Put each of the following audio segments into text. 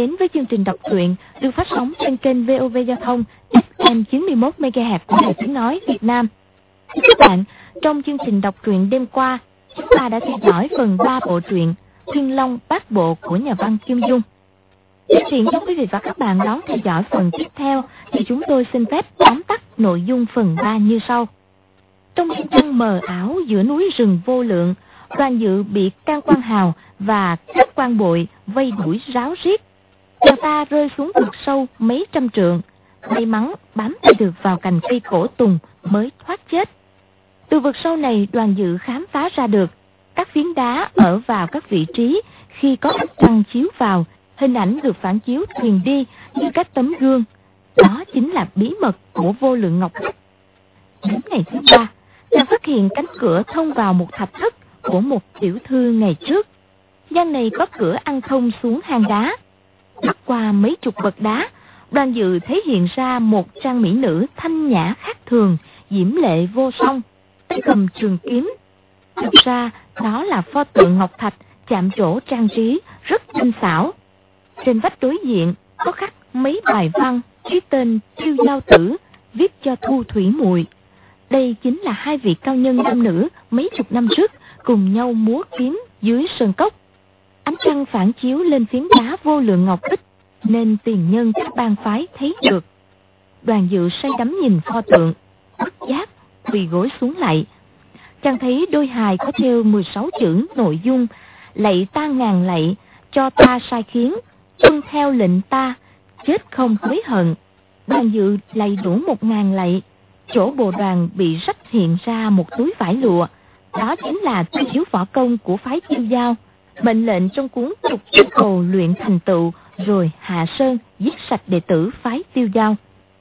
đến với chương trình đọc truyện được phát sóng trên kênh VOV Giao thông FM 91 MHz của Đài Tiếng nói Việt Nam. Các bạn, trong chương trình đọc truyện đêm qua, chúng ta đã theo dõi phần 3 bộ truyện Thiên Long Bát Bộ của nhà văn Kim Dung. Trước tiên cho quý vị và các bạn đón theo dõi phần tiếp theo thì chúng tôi xin phép tóm tắt nội dung phần 3 như sau. Trong đêm trăng mờ ảo giữa núi rừng vô lượng, Đoàn Dự bị Can Quan Hào và các quan bội vây đuổi ráo riết. Chàng ta rơi xuống vực sâu mấy trăm trượng, may mắn bám tay được vào cành cây cổ tùng mới thoát chết. Từ vực sâu này, Đoàn Dự khám phá ra được các phiến đá ở vào các vị trí khi có ánh trăng chiếu vào, hình ảnh được phản chiếu thuyền đi như các tấm gương. Đó chính là bí mật của Vô Lượng Ngọc Bích. Đến ngày thứ 3, chàng phát hiện cánh cửa thông vào một thạch thất của một tiểu thư ngày trước. Gian này có cửa ăn thông xuống hang đá. Bắt qua mấy chục bậc đá, Đoàn Dự thấy hiện ra một trang mỹ nữ thanh nhã khác thường, diễm lệ vô song, tay cầm trường kiếm. Thực ra đó là pho tượng ngọc thạch chạm trổ trang trí rất tinh xảo. Trên vách đối diện có khắc mấy bài văn ký tên Tiêu Giao Tử, viết cho Thu Thủy Muội. Đây chính là hai vị cao nhân nam nữ mấy chục năm trước cùng nhau múa kiếm dưới sơn cốc. Ánh trăng phản chiếu lên phiến đá Vô Lượng Ngọc Bích nên tiền nhân các bang phái thấy được. Đoàn Dự say đắm nhìn pho tượng, bất giác quỳ gối xuống lạy. Chàng thấy đôi hài có thêu 16 chữ nội dung: lạy ta ngàn lạy, cho ta sai khiến, tuân theo lệnh ta, chết không hối hận. Đoàn Dự lạy đủ 1000 lạy, chỗ bồ đoàn bị rách hiện ra một túi vải lụa. Đó chính là tuyên chiếu võ công của phái Tiêu Giao, mệnh lệnh trong cuốn Trục Yêu Cầu luyện thành tựu, rồi hạ sơn giết sạch đệ tử phái Tiêu Giao.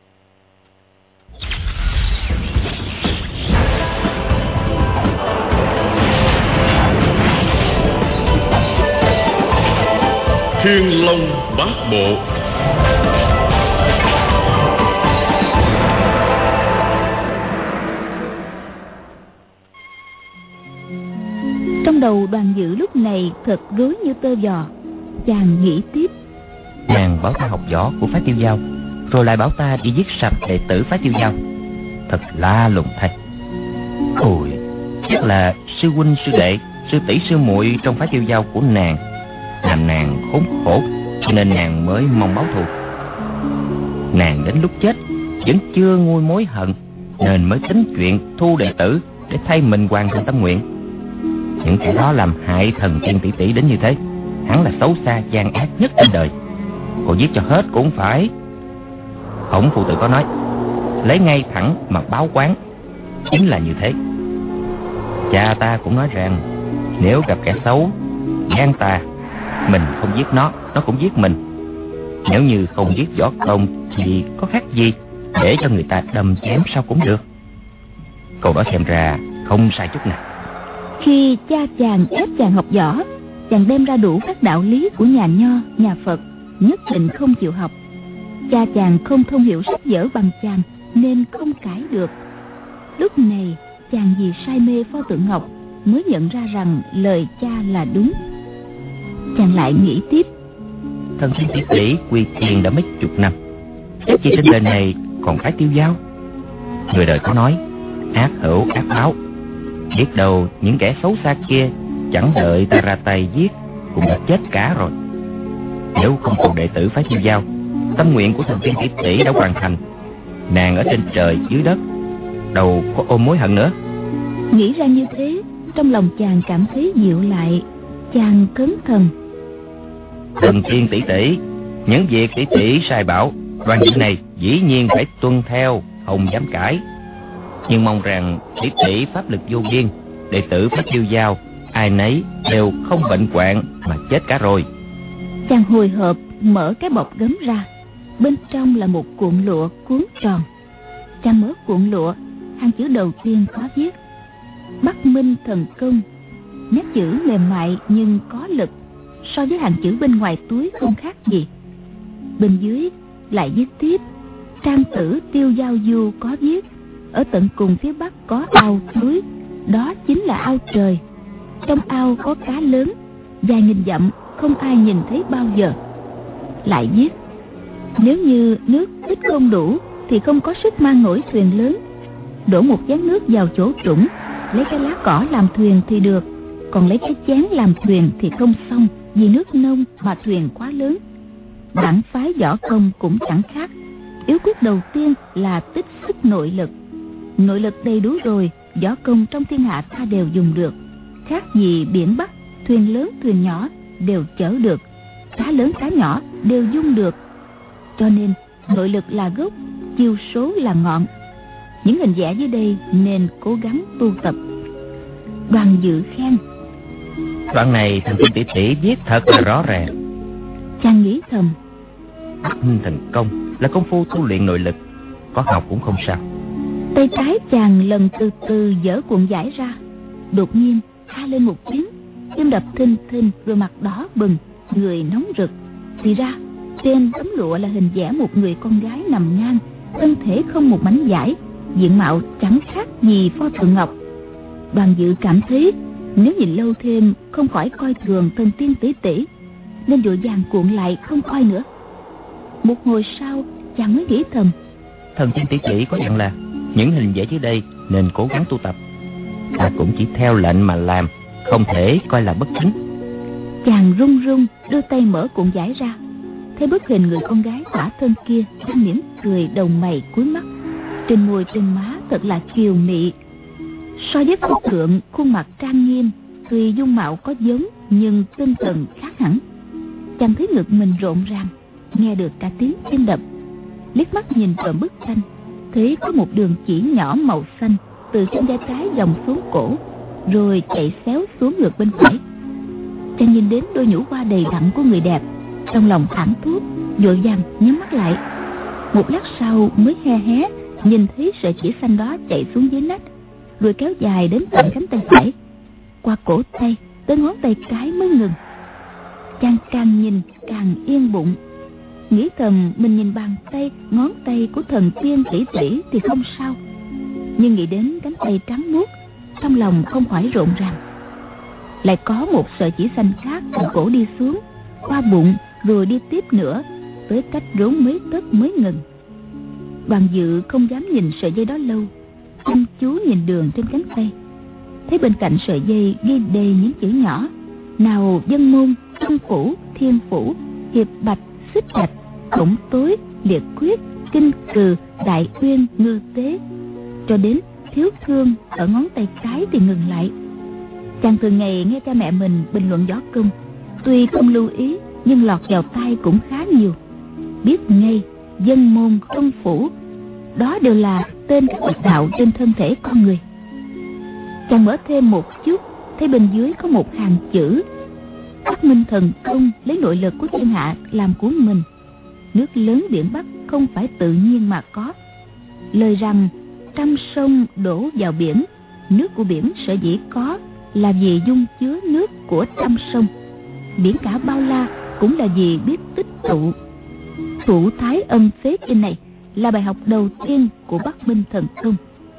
Thiên Long Bát Bộ. Trong đầu Đoàn Dự lúc này thật rối như tơ vò. Chàng nghĩ tiếp: nàng bảo ta học võ của phái Tiêu Giao, rồi lại bảo ta đi giết sạch đệ tử phái Tiêu Giao. Thật lạ lùng thay. Ôi, chắc là sư huynh sư đệ, sư tỷ sư muội trong phái Tiêu Giao của nàng làm nàng khốn khổ, cho nên nàng mới mong báo thù. Nàng đến lúc chết vẫn chưa nguôi mối hận, nên mới tính chuyện thu đệ tử để thay mình hoàn thành tâm nguyện. Những kẻ đó làm hại thần tiên tỷ tỷ đến như thế, hắn là xấu xa gian ác nhất trên đời. Cô giết cho hết cũng phải. Khổng phụ tử có nói, lấy ngay thẳng mà báo quán, chính là như thế. Cha ta cũng nói rằng, nếu gặp kẻ xấu gian tà, mình không giết nó cũng giết mình. Nếu như không giết võ công thì có khác gì, để cho người ta đâm chém sao cũng được. Câu đó xem ra không sai chút nào. Khi cha chàng ép chàng học võ, chàng đem ra đủ các đạo lý của nhà Nho, nhà Phật, nhất định không chịu học. Cha chàng không thông hiểu sách vở bằng chàng nên không cãi được. Lúc này chàng vì say mê pho tượng ngọc mới nhận ra rằng lời cha là đúng. Chàng lại nghĩ tiếp: thần tiên tỷ tỷ quy tiền đã mấy chục năm, chắc gì trên đời này còn phái Tiêu Giao. Người đời có nói ác hữu ác báo, biết đâu những kẻ xấu xa kia chẳng đợi ta ra tay giết cũng đã chết cả rồi. Nếu không còn đệ tử phái Tiêu Giao, tâm nguyện của thần tiên tỷ tỷ đã hoàn thành. Nàng ở trên trời dưới đất, đâu có ôm mối hận nữa. Nghĩ ra như thế, trong lòng chàng cảm thấy dịu lại. Chàng cấn thần: thần tiên tỷ tỷ, những việc tỷ tỷ sai bảo, Đoàn Dự này dĩ nhiên phải tuân theo, không dám cãi. Nhưng mong rằng tỷ tỷ pháp lực vô biên, đệ tử phái Tiêu Giao ai nấy đều không bệnh hoạn mà chết cả rồi. Chàng hồi hộp mở cái bọc gấm ra, bên trong là một cuộn lụa cuốn tròn. Chàng mở cuộn lụa, hàng chữ đầu tiên có viết Bắc Minh Thần Công. Nét chữ mềm mại nhưng có lực, so với hàng chữ bên ngoài túi không khác gì. Bên dưới lại viết tiếp Trang tử Tiêu Giao Du có viết, ở tận cùng phía bắc có ao suối, đó chính là ao trời. Trong ao có cá lớn, vài nghìn dặm không ai nhìn thấy bao giờ. lại viết: nếu như nước ít không đủ thì không có sức mang nổi thuyền lớn. Đổ một chén nước vào chỗ trũng, lấy cái lá cỏ làm thuyền thì được, còn lấy cái chén làm thuyền thì không xong, vì nước nông mà thuyền quá lớn. Đảng phái võ công cũng chẳng khác. Yếu quyết đầu tiên là tích sức nội lực. Nội lực đầy đủ rồi, võ công trong thiên hạ ta đều dùng được. Khác gì biển Bắc, thuyền lớn thuyền nhỏ đều chở được, cá lớn cá nhỏ đều dung được. Cho nên nội lực là gốc, chiêu số là ngọn. Những hình vẽ dưới đây nên cố gắng tu tập. Đoàn Dự khen: Đoạn này thần tiên tỷ tỷ viết thật là rõ ràng. Chàng nghĩ thầm: Bắc Minh thần công là công phu tu luyện nội lực, có học cũng không sao. Tay trái chàng lần từ từ dở cuộn vải ra, đột nhiên ha lên một tiếng, tim đập thình thình, rồi mặt đỏ bừng, người nóng rực. Thì ra trên tấm lụa là hình vẽ một người con gái nằm ngang, thân thể không một mảnh vải, diện mạo chẳng khác gì pho tượng ngọc. Đoàn Dự cảm thấy nếu nhìn lâu thêm không khỏi coi thường thần tiên tỷ tỷ, nên vội vàng cuộn lại không coi nữa. Một hồi sau chàng mới nghĩ thầm: Thần tiên tỷ tỷ có dặn là những hình vẽ dưới đây nên cố gắng tu tập, ta cũng chỉ theo lệnh mà làm, không thể coi là bất chính. Chàng run run đưa tay mở cuộn vải ra, thấy bức hình người con gái khỏa thân kia đang mỉm cười, đầu mày cúi mắt, trên môi trên má thật là kiều mị. So với pho tượng khuôn mặt trang nghiêm, tuy dung mạo có giống nhưng tinh thần khác hẳn. Chàng thấy ngực mình rộn ràng, nghe được cả tiếng tim đập. Liếc mắt nhìn trộm bức tranh, thấy có một đường chỉ nhỏ màu xanh từ trên vai trái dòng xuống cổ, rồi chạy xéo xuống ngực bên phải. Chàng nhìn đến đôi nhũ hoa đầy đặn của người đẹp, trong lòng thảng thốt, vội vàng nhắm mắt lại. Một lát sau mới he hé nhìn thấy sợi chỉ xanh đó chạy xuống dưới nách, rồi kéo dài đến tận cánh tay phải, qua cổ tay tới ngón tay cái mới ngừng. Chàng càng nhìn càng yên bụng, nghĩ thầm mình nhìn bàn tay ngón tay của thần tiên tỷ tỷ thì không sao, nhưng nghĩ đến cánh tay trắng muốt, trong lòng không khỏi rộn ràng. Lại có một sợi chỉ xanh khác từ cổ đi xuống, qua bụng rồi đi tiếp nữa, tới cách rốn mấy tấc mới ngừng. Đoàn Dự không dám nhìn sợi dây đó lâu, chăm chú nhìn đường trên cánh tay. Thấy bên cạnh sợi dây ghi đầy những chữ nhỏ: nào Dân Môn, Trung Phủ, Thiên Phủ, Hiệp Bạch, Xích Trạch, Khổng Tối, Liệt Quyết, Kinh Cừ, Đại Uyên, Ngư Tế, cho đến Thiếu Thương ở ngón tay cái thì ngừng lại. Chàng thường ngày nghe cha mẹ mình bình luận võ công, tuy không lưu ý nhưng lọt vào tai cũng khá nhiều, biết ngay Dân Môn, Trung Phủ đó đều là tên các bậc đạo trên thân thể con người. Chàng mở thêm một chút, thấy bên dưới có một hàng chữ: Bắc Minh thần công lấy nội lực của thiên hạ làm của mình. Nước lớn biển Bắc không phải tự nhiên mà có. Lời rằng trăm sông đổ vào biển, nước của biển sở dĩ có là vì dung chứa nước của trăm sông. Biển cả bao la cũng là vì biết tích tụ. Thủ Thái Âm Phế Kinh này là bài học đầu tiên của Bắc Minh thần công.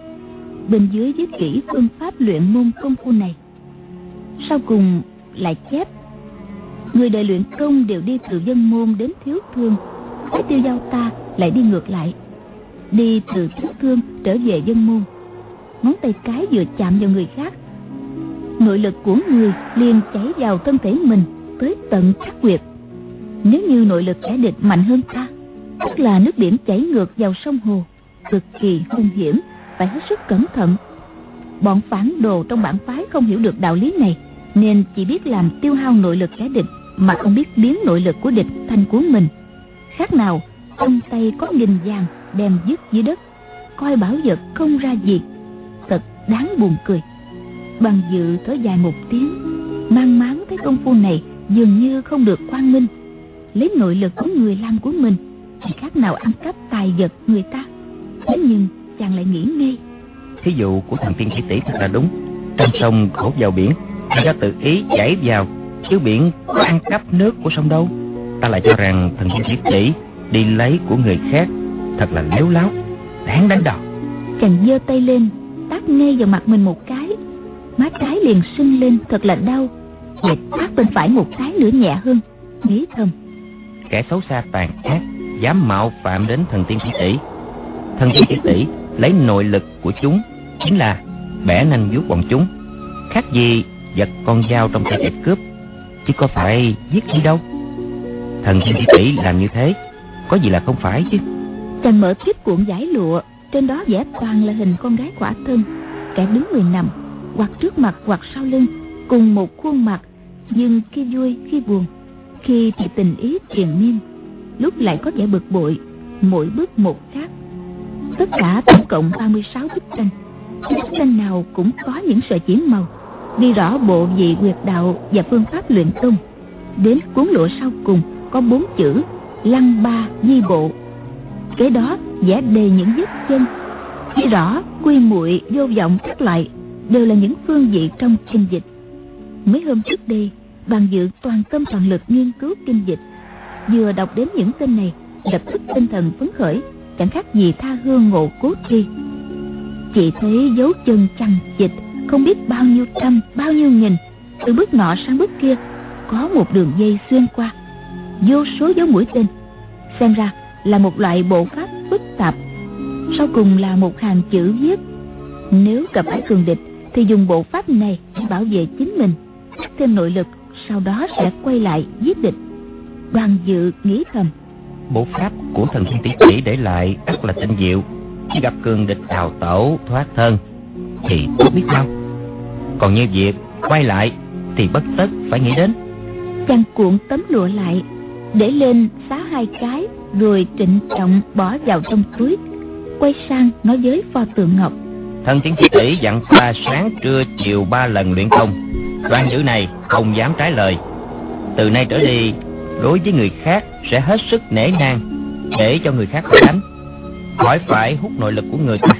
Bên dưới viết kỹ phương pháp luyện môn công phu này. Sau cùng lại chép: người đời luyện công đều đi từ Dân Môn đến Thiếu Thương, Phái Tiêu Giao ta lại đi ngược lại, đi từ Thiếu Thương trở về Dân Môn. Ngón tay cái vừa chạm vào người khác, nội lực của người liền chảy vào thân thể mình tới tận các huyệt. Nếu như nội lực kẻ địch mạnh hơn ta, tức là nước biển chảy ngược vào sông hồ, cực kỳ hung hiểm, phải hết sức cẩn thận. Bọn phản đồ trong bản phái không hiểu được đạo lý này, nên chỉ biết làm tiêu hao nội lực kẻ địch, mà không biết biến nội lực của địch thành của mình. Khác nào trong tay có nghìn vàng đem dứt dưới đất, coi bảo vật không ra gì. Thật đáng buồn cười. Đoàn Dự thở dài một tiếng, mang máng thấy công phu này dường như không được quang minh. Lấy nội lực của người làm của mình thì khác nào ăn cắp tài vật người ta. Thế nhưng chàng lại nghĩ ngay: Thí dụ của thần tiên tỷ tỷ thật là đúng. Trong sông đổ vào biển, ta đã tự ý chảy vào, chứ biển có ăn cắp nước của sông đâu. Ta lại cho rằng thần tiên tỷ tỷ đi lấy của người khác, thật là lếu láo, đáng đánh đòn. Chàng giơ tay lên tát ngay vào mặt mình một cái, má trái liền sưng lên thật là đau. Lại tát bên phải một cái nữa nhẹ hơn, nghĩ thầm: kẻ xấu xa tàn ác dám mạo phạm đến thần tiên tỷ tỷ. Thần tiên tỷ tỷ lấy nội lực của chúng, chính là bẻ nanh vuốt bọn chúng, khác gì giật con dao trong tay kẻ cướp, chứ có phải giết gì đâu. Thần tiên tỷ tỷ làm như thế có gì là không phải chứ. Chàng mở tiếp cuộn vải lụa, trên đó vẽ toàn là hình con gái khỏa thân, kẻ đứng người nằm, hoặc trước mặt hoặc sau lưng, cùng một khuôn mặt, nhưng khi vui khi buồn, khi thì tình ý triền miên, lúc lại có vẻ bực bội, mỗi bức một khác. Tất cả tổng cộng 36 bức tranh. Bức tranh nào cũng có những sợi chỉ màu, ghi rõ bộ vị huyệt đạo và phương pháp luyện tung. Đến cuốn lụa sau cùng có 4 chữ Lăng Ba Di Bộ. Kế đó vẽ đề những vết chân, ghi rõ quy muội vô vọng các loại, đều là những phương vị trong kinh dịch. Mấy hôm trước đây, Bàn Dự toàn tâm toàn lực nghiên cứu kinh dịch, vừa đọc đến những tên này, lập tức tinh thần phấn khởi, chẳng khác gì tha hương ngộ cốt tri. Chỉ thấy dấu chân chằng chịt, không biết bao nhiêu trăm, bao nhiêu nghìn, từ bước nọ sang bước kia có một đường dây xuyên qua, vô số dấu mũi tên, xem ra là một loại bộ pháp phức tạp. Sau cùng là một hàng chữ viết: nếu gặp phải cường địch thì dùng bộ pháp này để bảo vệ chính mình, thêm nội lực, sau đó sẽ quay lại giết địch. Đoàn Dự nghĩ thầm, bộ pháp của thần tiên tỷ tỷ để lại rất là tinh diệu, khi gặp cường địch đào tẩu thoát thân thì tốt biết bao. Còn như việc quay lại thì bất tất phải nghĩ đến. Chàng cuộn tấm lụa lại, để lên xá 2 cái, rồi trịnh trọng bỏ vào trong túi, quay sang nói với pho tượng ngọc: thần tiên tỷ tỷ dặn ta sáng trưa chiều 3 lần luyện công, Đoàn Dự này không dám trái lời. Từ nay trở đi, đối với người khác sẽ hết sức nể nang, để cho người khác khỏi đánh, khỏi phải hút nội lực của người ta.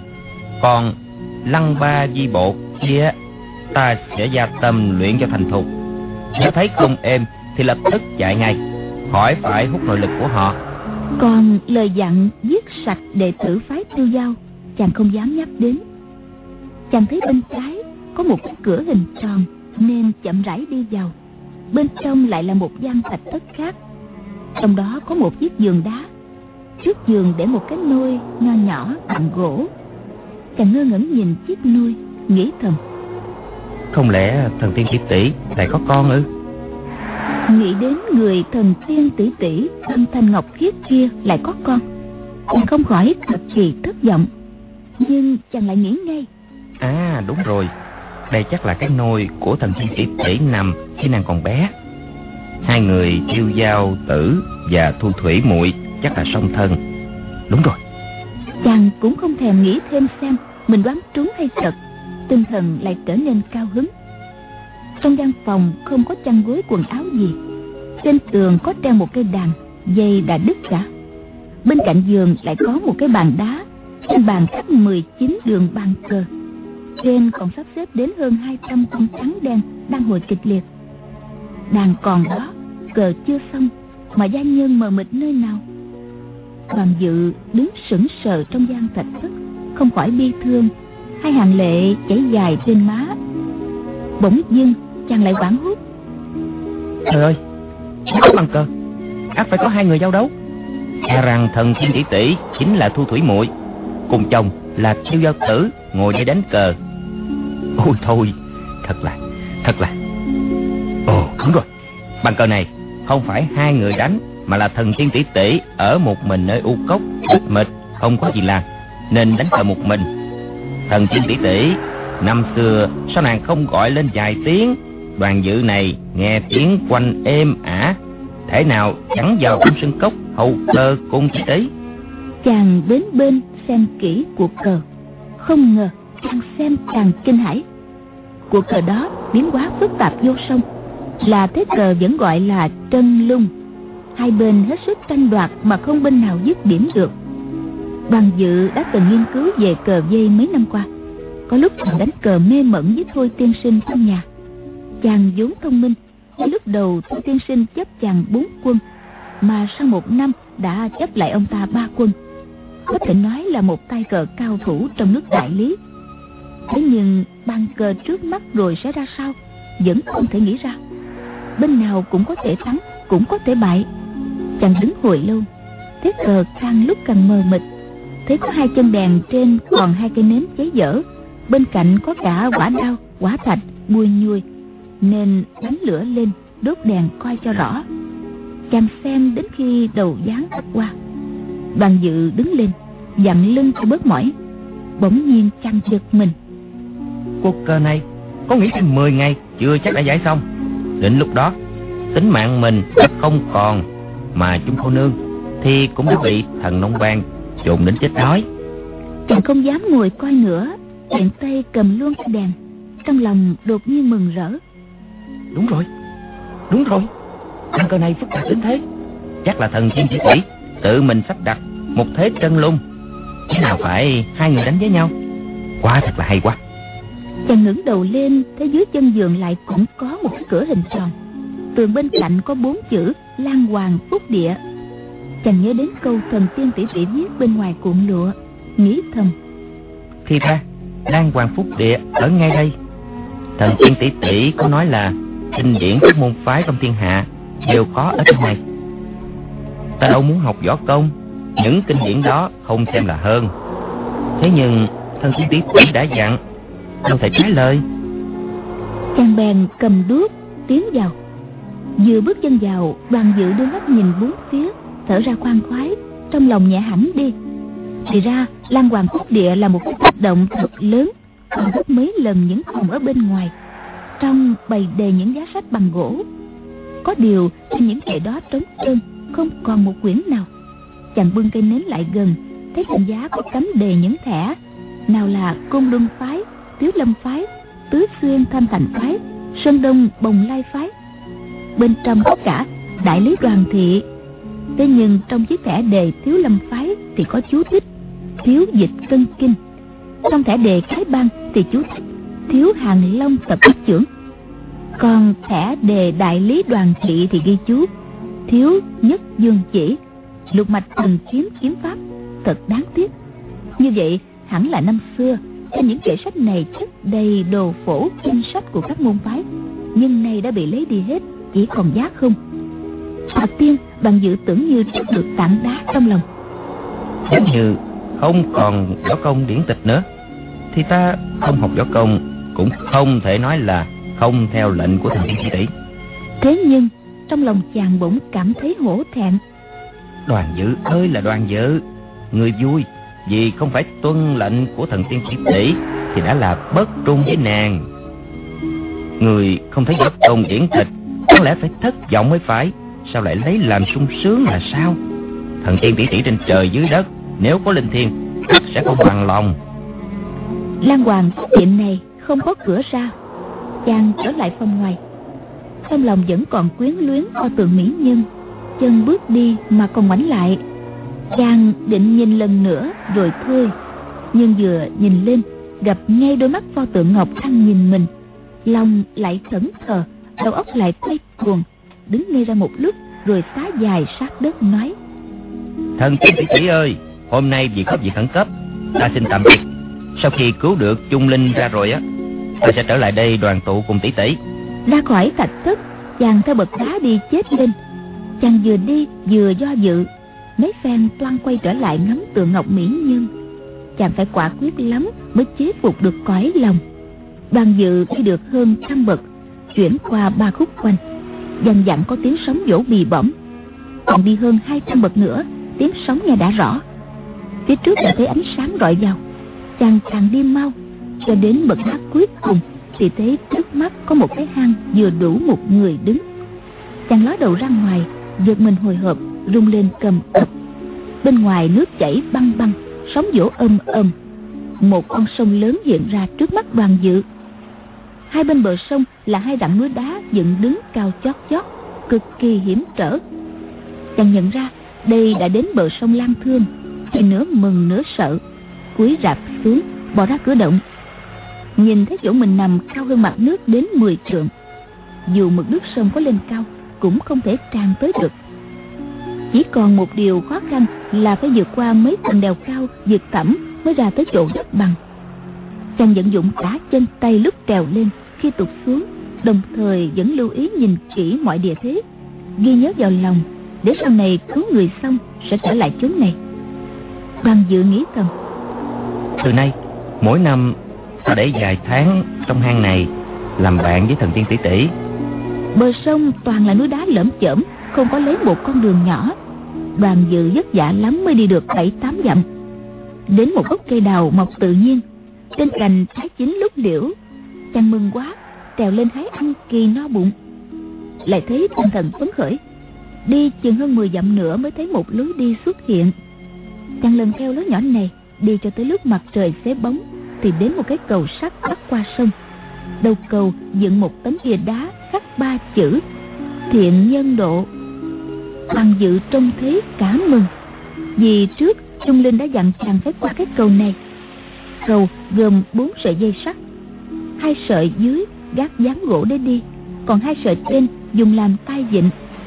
Còn Lăng Ba Di Bộ kia, ta sẽ gia tâm luyện cho thành thục, nếu thấy không êm thì lập tức chạy ngay, khỏi phải hút nội lực của họ. Còn lời dặn giết sạch đệ tử phái Tiêu Dao, chàng không dám nhắc đến. Chàng thấy bên trái có một cái cửa hình tròn, nên chậm rãi đi vào. Bên trong lại là một gian thạch thất khác, trong đó có một chiếc giường đá, trước giường để một cái nôi nho nhỏ bằng gỗ. Chàng ngơ ngẩn nhìn chiếc nôi, nghĩ thầm: không lẽ thần tiên tỷ tỷ lại có con ư? Nghĩ đến người thần tiên tỷ tỷ âm thanh ngọc khiết kia lại có con, chàng không khỏi cực kỳ thất vọng. Nhưng chàng lại nghĩ ngay: à đúng rồi, đây chắc là cái nôi của thần tiên tỷ tỷ nằm khi nàng còn bé. Hai người Tiêu Dao Tử và Thu Thủy muội chắc là song thân. Đúng rồi. Chàng cũng không thèm nghĩ thêm xem mình đoán trúng hay chật, tinh thần lại trở nên cao hứng. Trong gian phòng không có chăn gối quần áo gì, trên tường có treo một cây đàn, dây đã đứt cả. Bên cạnh giường lại có một cái bàn đá, trên bàn khắc 19 đường bàn cờ, trên còn sắp xếp đến hơn 200 con trắng đen đang hồi kịch liệt. Đàn còn đó, cờ chưa xong mà gia nhân mờ mịt nơi nào. Đoàn Dự đứng sững sờ trong gian thạch thất, không khỏi bi thương, hai hàng lệ chảy dài trên má. Bỗng dưng chàng lại hoảng hốt: trời ơi, có bàn cờ, ắt phải có hai người giao đấu. E rằng thần tiên tỷ tỷ chính là Thu Thủy muội, cùng chồng là Tiêu Dao Tử ngồi để đánh cờ. Ôi thôi, thật là ồ đúng rồi, bàn cờ này không phải hai người đánh, mà là thần tiên tỷ tỷ ở một mình nơi u cốc tịch mịch, không có gì làm nên đánh cờ một mình. Thần tiên tỷ tỷ năm xưa sao nàng không gọi lên vài tiếng? Đoàn Dự này nghe tiếng quanh êm ả, thể nào chẳng vào trong sân cốc hầu cờ cùng tỷ tỷ. Chàng đến bên xem kỹ cuộc cờ, không ngờ càng xem càng kinh hãi. Cuộc cờ đó biến hóa phức tạp vô song, là thế cờ vẫn gọi là trân lung. Hai bên hết sức tranh đoạt mà không bên nào dứt điểm được. Đoàn Dự đã từng nghiên cứu về cờ vây mấy năm qua, có lúc chàng đánh cờ mê mẩn với Thôi tiên sinh trong nhà. Chàng vốn thông minh, lúc đầu Thôi tiên sinh chấp chàng 4 quân, mà sau 1 năm đã chấp lại ông ta 3 quân, có thể nói là một tay cờ cao thủ trong nước Đại Lý. Thế nhưng bàn cờ trước mắt rồi sẽ ra sao, vẫn không thể nghĩ ra. Bên nào cũng có thể thắng, cũng có thể bại. Chàng đứng hồi lâu, thế cờ càng lúc càng mờ mịt. Thấy có 2 chân đèn trên còn 2 cây nến cháy dở, bên cạnh có cả quả đao, quả thạch, bùi nhùi, nên đánh lửa lên đốt đèn coi cho rõ. Chàng xem đến khi đầu giáng thấp qua. Đoàn Dự đứng lên dặn lưng cho bớt mỏi. Bỗng nhiên chàng giật mình. Cuộc cờ này có nghĩ thêm 10 ngày chưa chắc đã giải xong. Đến lúc đó tính mạng mình đã không còn, mà chúng cô nương thì cũng đã bị thần nông quan trộn đến chết đói. Chàng không dám ngồi coi nữa, tiện tay cầm luôn cái đèn. Trong lòng đột nhiên mừng rỡ. Đúng rồi, căn cờ này phức tạp đến thế. Chắc là thần tiên chỉ tự mình sắp đặt một thế chân lung, chứ nào phải 2 người đánh với nhau. Quá thật là hay quá. Chàng ngẩng đầu lên, thấy dưới chân giường lại cũng có một cái cửa hình tròn. Tường bên cạnh có 4 chữ Lan Hoàng Phúc Địa. Chàng nhớ đến câu thần tiên tỷ tỷ viết bên ngoài cuộn lụa, nghĩ thầm: thì ra Lan Hoàng Phúc Địa ở ngay đây. Thần tiên tỷ tỷ có nói là kinh điển các môn phái trong thiên hạ đều có ở trong này. Ta đâu muốn học võ công, những kinh điển đó không xem là hơn. Thế nhưng thần tiên tỷ tỷ đã dặn, đâu thể trái lời. Chàng bèn cầm đuốc tiến vào. Vừa bước chân vào, Đoàn Dự đưa mắt nhìn bốn phía, thở ra khoan khoái, trong lòng nhẹ hẳn đi. Thì ra Lan Hoàng Phúc Địa là một cái tác động thật lớn, còn gấp mấy lần những phòng ở bên ngoài. Trong bày đầy những giá sách bằng gỗ, có điều trên những kệ đó trống trơn, không còn một quyển nào. Chàng bưng cây nến lại gần, thấy trên giá có cắm đề những thẻ, nào là Côn Luân phái, Tiếu Lâm phái, Tứ Xuyên Thanh Thành phái, Sơn Đông Bồng Lai phái. Bên trong có cả đại lý Đoàn thị. Thế nhưng trong chiếc thẻ đề Tiếu Lâm phái thì có chú thích Thiếu Dịch Tân Kinh. Trong thẻ đề Cái Bang thì chú thích Thiếu Hàng Long Tập Bát Chưởng. Còn thẻ đề đại lý Đoàn thị thì ghi chú Thiếu Nhất Dương Chỉ, lục mạch thần kiếm kiếm pháp. Thật đáng tiếc. Như vậy hẳn là năm xưa trên những kệ sách này chất đầy đồ phổ kinh sách của các môn phái, nhưng nay đã bị lấy đi hết, chỉ còn giá không. Đầu tiên Đoàn Dự tưởng như trút được tảng đá trong lòng. Nếu như không còn võ công điển tịch nữa thì ta không học võ công, cũng không thể nói là không theo lệnh của thần tiên tỷ tỷ. Thế nhưng trong lòng chàng bỗng cảm thấy hổ thẹn. Đoàn Dự ơi là Đoàn Dự, người vui vì không phải tuân lệnh của thần tiên tỷ tỷ thì đã là bất trung với nàng. Người không thấy võ công điển tịch có lẽ phải thất vọng mới phải, sao lại lấy làm sung sướng là sao? Thần tiên tỷ tỷ trên trời dưới đất nếu có linh thiêng chắc sẽ không bằng lòng. Lan Hoàng tiệm này không có cửa ra. Chàng trở lại phòng ngoài, trong lòng vẫn còn quyến luyến pho tượng mỹ nhân. Chân bước đi mà còn ngoảnh lại. Chàng định nhìn lần nữa rồi thôi, nhưng vừa nhìn lên gặp ngay đôi mắt pho tượng ngọc đang nhìn mình, lòng lại thẫn thờ, đầu óc lại quay cuồng. Đứng ngay ra một lúc rồi xá dài sát đất nói: Thần tiên tỷ tỷ ơi, hôm nay vì có việc khẩn cấp, ta xin tạm biệt. Sau khi cứu được Chung Linh ra rồi á, ta sẽ trở lại đây đoàn tụ cùng tỷ tỷ. Ra khỏi thạch thất, chàng theo bậc đá đi chết lên. Chàng vừa đi vừa do dự, mấy phen toan quay trở lại ngắm tượng ngọc mỹ nhân. Chàng phải quả quyết lắm mới chế phục được cõi lòng. Đoàn Dự đi được hơn 100 bậc, chuyển qua 3 khúc quanh, dần dặn có tiếng sóng vỗ bì bõm. Còn đi hơn 200 bậc nữa, tiếng sóng nghe đã rõ. Phía trước đã thấy ánh sáng rọi vào. Chàng càng đi mau cho đến bậc đá cuối cùng thì thấy trước mắt có một cái hang vừa đủ một người đứng. Chàng ló đầu ra ngoài, giật mình hồi hộp, rung lên cầm cập. Bên ngoài nước chảy băng băng, sóng vỗ ầm ầm. Một con sông lớn hiện ra trước mắt Đoàn Dự. Hai bên bờ sông là 2 đặng núi đá dựng đứng cao chót chót, cực kỳ hiểm trở. Chàng nhận ra đây đã đến bờ sông Lan Thương, thì nửa mừng nửa sợ, cúi rạp xuống bò ra cửa động. Nhìn thấy chỗ mình nằm cao hơn mặt nước đến 10 trượng. Dù mực nước sông có lên cao cũng không thể tràn tới được. Chỉ còn một điều khó khăn là phải vượt qua mấy tầng đèo cao vượt thẳm mới ra tới chỗ đất bằng. Chàng vận dụng cả chân tay lúc trèo lên, khi tụt xuống, đồng thời vẫn lưu ý nhìn kỹ mọi địa thế, ghi nhớ vào lòng để sau này cứu người xong sẽ trở lại chốn này. Đoàn Dự nghĩ thầm: từ nay mỗi năm ta để vài tháng trong hang này làm bạn với thần tiên tỷ tỷ. Bờ sông toàn là núi đá lởm chởm, không có lấy một con đường nhỏ. Đoàn Dự vất vả lắm mới đi được 7-8 dặm. Đến một gốc cây đào mọc tự nhiên, trên cành trái chín lúc liễu. Chàng mừng quá, trèo lên hái ăn kỳ no bụng. Lại thấy tinh thần phấn khởi. Đi chừng hơn 10 dặm nữa mới thấy một lối đi xuất hiện. Chàng lần theo lối nhỏ này đi cho tới lúc mặt trời xế bóng thì đến một cái cầu sắt bắc qua sông. Đầu cầu dựng một tấm bia đá khắc 3 chữ: thiện nhân độ. Đoàn Dự trông thấy cả mừng, vì trước Trung Linh đã dặn chàng phải qua cái cầu này. Cầu gồm 4 sợi dây sắt, 2 sợi dưới gác dán gỗ để đi, còn 2 sợi trên dùng làm tay vịn.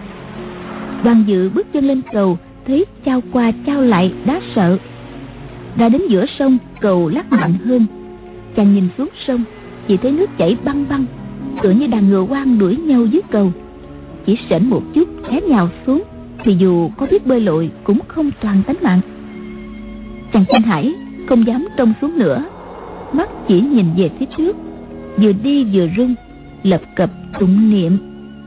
Đoàn Dự bước chân lên cầu, thấy chao qua chao lại đá sợ. Ra đến giữa sông, cầu lắc mạnh hơn. Chàng nhìn xuống sông, chỉ thấy nước chảy băng băng, tựa như đàn ngựa hoang đuổi nhau dưới cầu. Chỉ sễn một chút té nhào xuống thì dù có biết bơi lội cũng không toàn tánh mạng. Chàng kinh hãi, không dám trông xuống nữa, mắt chỉ nhìn về phía trước, vừa đi vừa run, lập cập tụng niệm: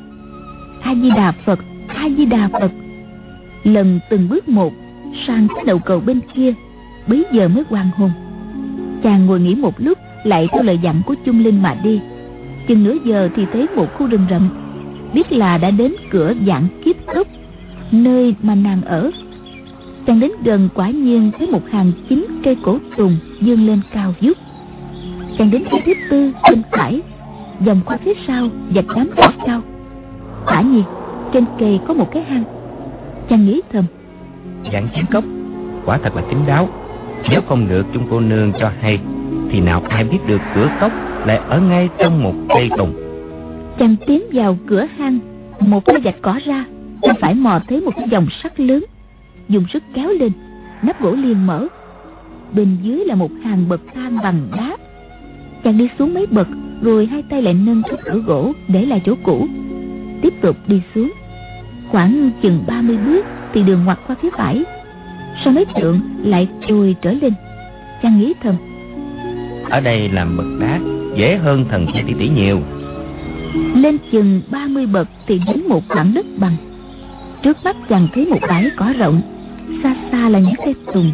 A Di Đà Phật, A Di Đà Phật. Lần từng bước một sang cái đầu cầu bên kia, bấy giờ mới hoàn hồn. Chàng ngồi nghỉ một lúc, lại theo lời dặn của Chung Linh mà đi. Chừng nửa giờ thì thấy một khu rừng rậm, biết là đã đến cửa Vạn Kiếp Cốc, nơi mà nàng ở. Chàng đến gần, quả nhiên thấy một hàng 9 cây cổ tùng vươn lên cao vút. Chàng đến cây thứ 4 bên phải, vòng qua phía sau vạch đám cỏ cao. Quả nhiên trên cây có một cái hang. Chàng nghĩ thầm: Vạn Kiếp Cốc quả thật là kín đáo, nếu không được Chung cô nương cho hay thì nào ai biết được cửa cốc lại ở ngay trong một cây tùng. Chàng tiến vào cửa hang, một cái vạch cỏ ra, chàng phải mò thấy một cái vòng sắt lớn, dùng sức kéo lên, nắp gỗ liền mở. Bên dưới là một hàng bậc thang bằng đá. Chàng đi xuống mấy bậc, rồi 2 tay lại nâng cái cửa gỗ để lại chỗ cũ, tiếp tục đi xuống. Khoảng chừng 30 bước thì đường ngoặt qua phía phải, sau mấy trượng lại trồi trở lên. Chàng nghĩ thầm: ở đây làm bậc đá dễ hơn thần tiên tỷ tỷ nhiều. Lên chừng 30 bậc thì đến một khoảng đất bằng. Trước mắt chàng thấy một bãi cỏ rộng, xa xa là những cây tùng.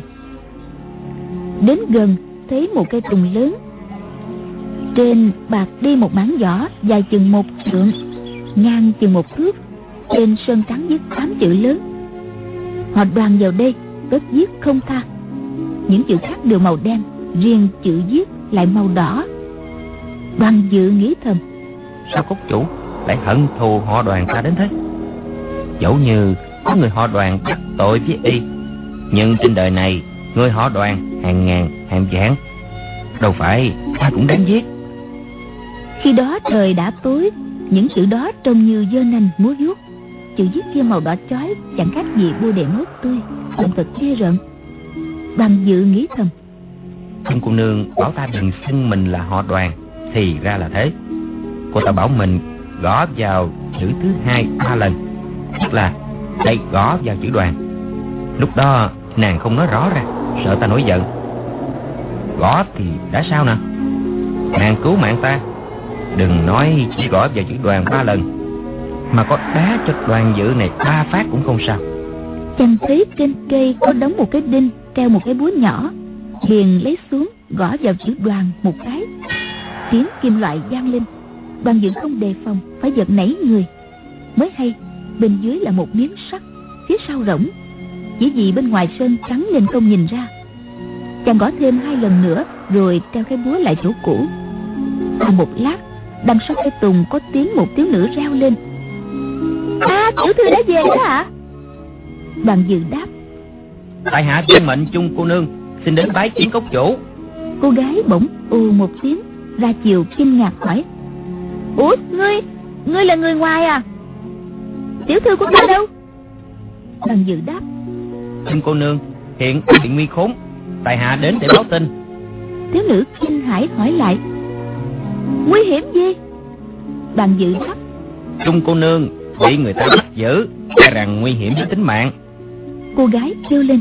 Đến gần thấy một cây tùng lớn, trên bạc đi một mảng giỏ dài chừng 1 trượng, ngang chừng 1 thước. Trên sơn trắng viết 8 chữ lớn: Họ Đoàn vào đây, tất giết không tha. Những chữ khác đều màu đen, riêng chữ viết lại màu đỏ. Đoàn Dự nghĩ thầm: sao cốc chủ lại hận thù họ Đoàn ta đến thế? Dẫu như có người họ Đoàn đắc tội với y, nhưng trên đời này người họ Đoàn hàng ngàn hàng vạn, đâu phải ta cũng đáng giết. Khi đó trời đã tối, những chữ đó trông như dơ nanh múa vuốt. Chữ viết kia màu đỏ chói, chẳng khác gì bôi đệm mốt tươi, trông thật ghê rợn. Đoàn Dự nghĩ thầm: Chung cô nương bảo ta đừng xưng mình là họ Đoàn, thì ra là thế. Cô ta bảo mình gõ vào chữ thứ 2 3 lần, tức là đây gõ vào chữ Đoàn. Lúc đó nàng không nói rõ ra, sợ ta nổi giận. Gõ thì đã sao nè, nàng cứu mạng ta, đừng nói chỉ gõ vào chữ Đoàn 3 lần, mà có đá cho Đoàn Dự này 3 phát cũng không sao. Chàng thấy trên cây có đóng một cái đinh treo một cái búa nhỏ, liền lấy xuống gõ vào chữ Đoàn một cái. Tiếng kim loại vang lên. Đoàn Dự không đề phòng, phải giật nảy người. Mới hay bên dưới là một miếng sắt, phía sau rỗng, chỉ vì bên ngoài sơn trắng nên không nhìn ra. Chàng gõ thêm 2 lần nữa, rồi treo cái búa lại chỗ cũ. Sau một lát, đằng sau cây tùng có một tiếng nữ reo lên: Tiểu thư đã về đó hả? Đoàn Dự đáp: tại hạ tuân mệnh Chung cô nương, xin đến bái kiến cốc chủ. Cô gái bỗng một tiếng, ra chiều kinh ngạc hỏi: Ủa, ngươi là người ngoài à? Tiểu thư của ta đâu? Đoàn Dự đáp: Chung cô nương hiện bị nguy khốn, tại hạ đến để báo tin. Thiếu nữ kinh hãi hỏi lại: Nguy hiểm gì? Đoàn Dự đáp: Chung cô nương bị người ta bắt giữ, e rằng nguy hiểm đến tính mạng. Cô gái kêu lên: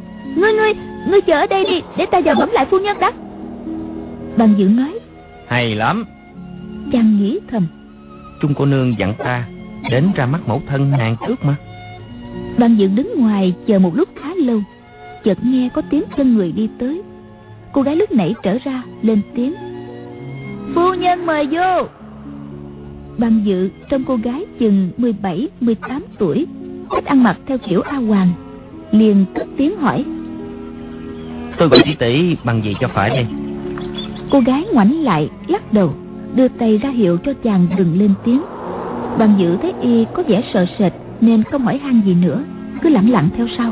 Ngươi chờ ở đây đi, để ta vào bẩm lại phu nhân đã. Bằng Dự nói: Hay lắm. Chàng nghĩ thầm: Trung cô nương dặn ta đến ra mắt mẫu thân nàng trước mà. Bằng Dự đứng ngoài chờ một lúc khá lâu, chợt nghe có tiếng chân người đi tới. Cô gái lúc nãy trở ra lên tiếng: Phu nhân mời vô. Bằng Dự trông cô gái chừng 17-18 tuổi, cách ăn mặc theo kiểu A Hoàng, liền cất tiếng hỏi: Tôi gọi tỷ tỷ bằng gì cho phải đây? Cô gái ngoảnh lại lắc đầu, đưa tay ra hiệu cho chàng đừng lên tiếng. Bằng Dự thấy y có vẻ sợ sệt nên không hỏi han gì nữa, cứ lặng lặng theo sau.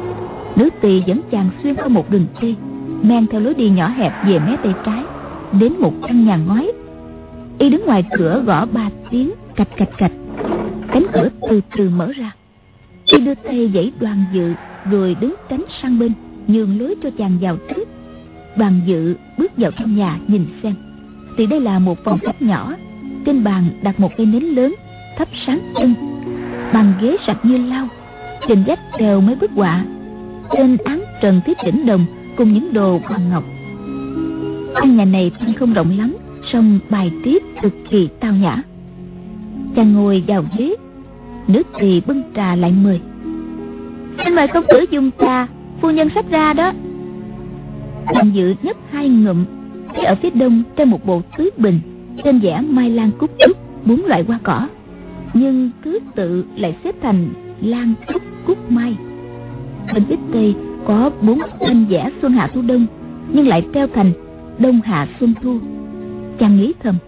Nữ tỳ dẫn chàng xuyên qua một rừng cây, men theo lối đi nhỏ hẹp về mé tay trái, đến một căn nhà ngói. Y đứng ngoài cửa gõ 3 tiếng, cạch cạch cạch. Cánh cửa từ từ mở ra. Y đưa tay giãy Đoàn Dự, rồi đứng tránh sang bên, nhường lối cho chàng vào trước. Đoàn Dự bước vào trong nhà nhìn xem, thì đây là một phòng khách nhỏ. Trên bàn đặt một cây nến lớn, thắp sáng trưng. Bàn ghế sạch như lau, trên vách treo mấy bức họa, trên án trần thiết đỉnh đồng cùng những đồ bằng ngọc. Căn nhà này tuy không rộng lắm, song bài trí cực kỳ tao nhã. Chàng ngồi vào ghế, nữ tỳ bưng trà lại mời: Xin mời công tử dùng trà, phu nhân xách ra đó. Bằng Dự nhấp 2 ngụm, thấy ở phía đông trên một bộ tứ bình, trên vẽ mai lan cúc trúc 4 loại hoa cỏ, nhưng thứ tự lại xếp thành lan trúc cúc mai. Bên phía tây có 4 tranh vẽ xuân hạ thu đông, nhưng lại treo thành đông hạ xuân thu. Chàng nghĩ thầm: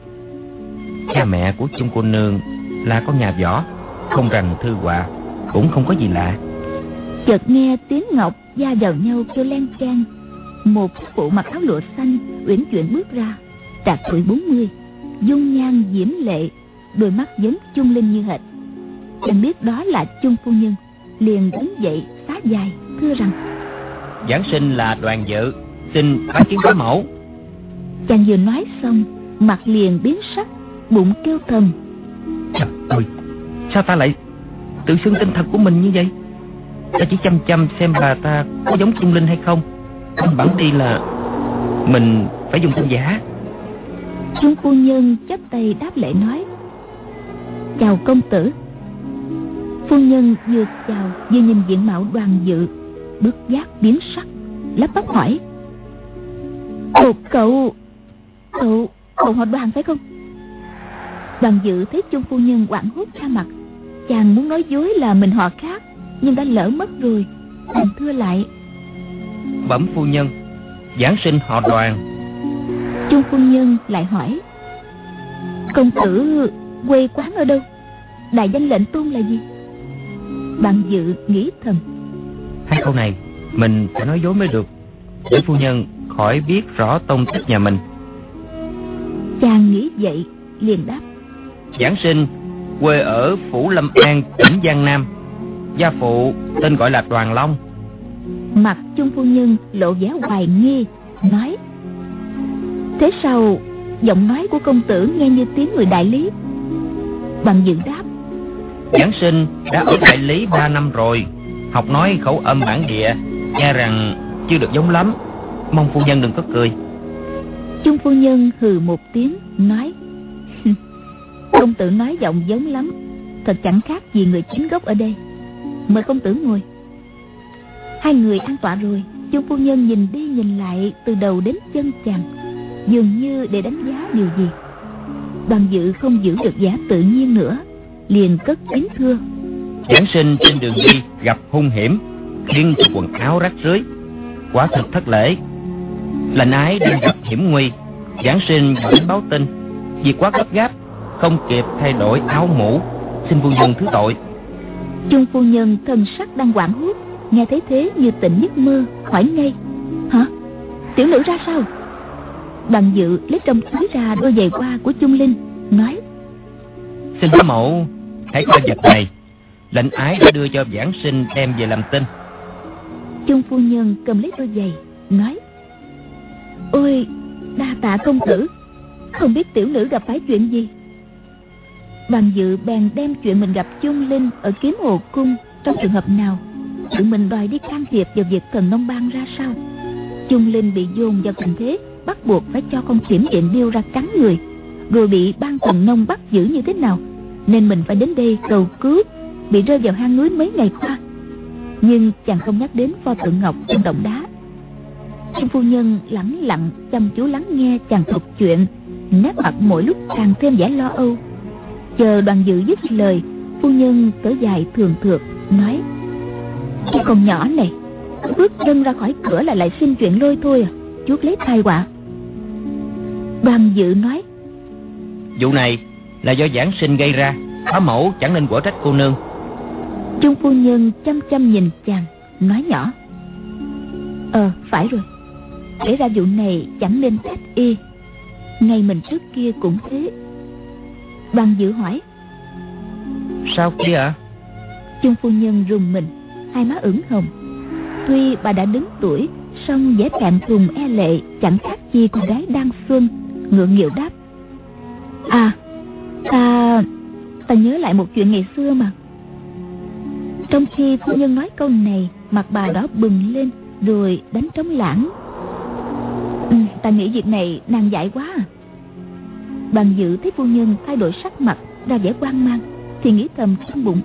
Cha mẹ của Trung cô nương là con nhà võ, không rành thư họa, cũng không có gì lạ. Chợt nghe tiếng ngọc va vào nhau kêu len keng. Một phụ mặc áo lụa xanh uyển chuyển bước ra, trạc tuổi 40, dung nhan diễm lệ, đôi mắt giống Chung Linh như hệt. Chàng biết đó là Chung phu nhân, liền đứng dậy xá dài thưa rằng: Giảng sinh là Đoàn Dự, xin bái kiến bá mẫu. Chàng vừa nói xong, mặt liền biến sắc, bụng kêu thầm: Trời ơi, sao ta lại tự xưng tên thật của mình như vậy? Ta chỉ chăm chăm xem bà ta có giống Chung Linh hay không. Anh bản đi là mình phải dùng tên giả. Chung phu nhân chắp tay đáp lễ nói: Chào công tử. Phu nhân vừa chào vừa nhìn diện mạo Đoàn Dự, bất giác biến sắc, lắp bắp hỏi: Cậu họ Đoàn phải không? Đoàn Dự thấy Chung phu nhân hoảng hốt ra mặt, chàng muốn nói dối là mình họ khác, nhưng đã lỡ mất rồi, chàng thưa lại: Bẩm phu nhân, giảng sinh họ Đoàn. Chung phu nhân lại hỏi: Công tử quê quán ở đâu? Đại danh lệnh tôn là gì? Đoàn Dự nghĩ thầm: 2 câu này mình phải nói dối mới được, để phu nhân khỏi biết rõ tông tích nhà mình. Chàng nghĩ vậy liền đáp: Giảng sinh quê ở phủ Lâm An, tỉnh Giang Nam, gia phụ tên gọi là Đoàn Long. Mặt Chung phu nhân lộ vẻ hoài nghi, nói: Thế sao giọng nói của công tử nghe như tiếng người Đại Lý? Bằng Dự đáp: Giảng sinh đã ở Đại Lý 3 năm rồi, học nói khẩu âm bản địa, nghe rằng chưa được giống lắm, mong phu nhân đừng có cười. Chung phu nhân hừ một tiếng nói: Công tử nói giọng giống lắm, thật chẳng khác gì người chính gốc ở đây. Mời công tử ngồi. 2 người an tọa rồi, Chung phu nhân nhìn đi nhìn lại từ đầu đến chân chàng, dường như để đánh giá điều gì. Đoàn Dự không giữ được vẻ tự nhiên nữa, liền cất tiếng thưa: Giảng sinh trên đường đi gặp hung hiểm, khiến cho quần áo rách rưới, quả thật thất lễ. Lệnh ái đang gặp hiểm nguy, giảng sinh đến báo tin, việc quá gấp gáp, không kịp thay đổi áo mũ, xin phu nhân thứ tội. Chung phu nhân thần sắc đang hoảng hốt, nghe thấy thế như tỉnh giấc mơ, hỏi ngay: Hả? Tiểu nữ ra sao? Đoàn Dự lấy trong túi ra đôi giày hoa của Chung Linh, nói: Xin bá mẫu hãy coi vật này, lệnh ái đã đưa cho giảng sinh đem về làm tin. Chung phu nhân cầm lấy đôi giày, nói: Ôi, đa tạ công tử, không biết tiểu nữ gặp phải chuyện gì. Đoàn Dự bèn đem chuyện mình gặp Chung Linh ở Kiếm Hồ Cung trong trường hợp nào, tự mình đòi đi can thiệp vào việc Thần Nông Bang ra sao. Chung Linh bị dồn vào tình thế bắt buộc phải cho con Thiểm Điện Điêu ra cắn người, rồi bị ban Thần Nông bắt giữ như thế nào, nên mình phải đến đây cầu cứu, bị rơi vào hang núi mấy ngày qua. Nhưng chàng không nhắc đến pho tượng ngọc trong động đá. Chung phu nhân lẳng lặng chăm chú lắng nghe chàng thuật chuyện, nét mặt mỗi lúc càng thêm vẻ lo âu. Chờ Đoàn Dự dứt lời, phu nhân thở dài thường thượt nói: "Cái con nhỏ này bước chân ra khỏi cửa là lại xin chuyện lôi thôi à, chuốc lấy tai họa." Đoàn Dự nói: "Vụ này là do giảng sinh gây ra, Bá mẫu chẳng nên quở trách cô nương." Trung phu nhân chăm chăm nhìn chàng, nói nhỏ: "Phải rồi, kể ra vụ này chẳng nên trách y, ngày mình trước kia cũng thế." Đoàn Dự hỏi: "Sao kia ạ?" Trung phu nhân rùng mình, hai má ửng hồng. Tuy bà đã đứng tuổi, song vẻ thẹn thùng e lệ chẳng khác chi con gái đang xuân, ngượng nghịu đáp: Ta nhớ lại một chuyện ngày xưa mà." Trong khi phu nhân nói câu này, mặt bà đỏ bừng lên rồi đánh trống lãng. "Ta nghĩ việc này nan giải quá à." Đoàn Dự thấy phu nhân thay đổi sắc mặt, ra vẻ hoang mang, thì nghĩ thầm trong bụng: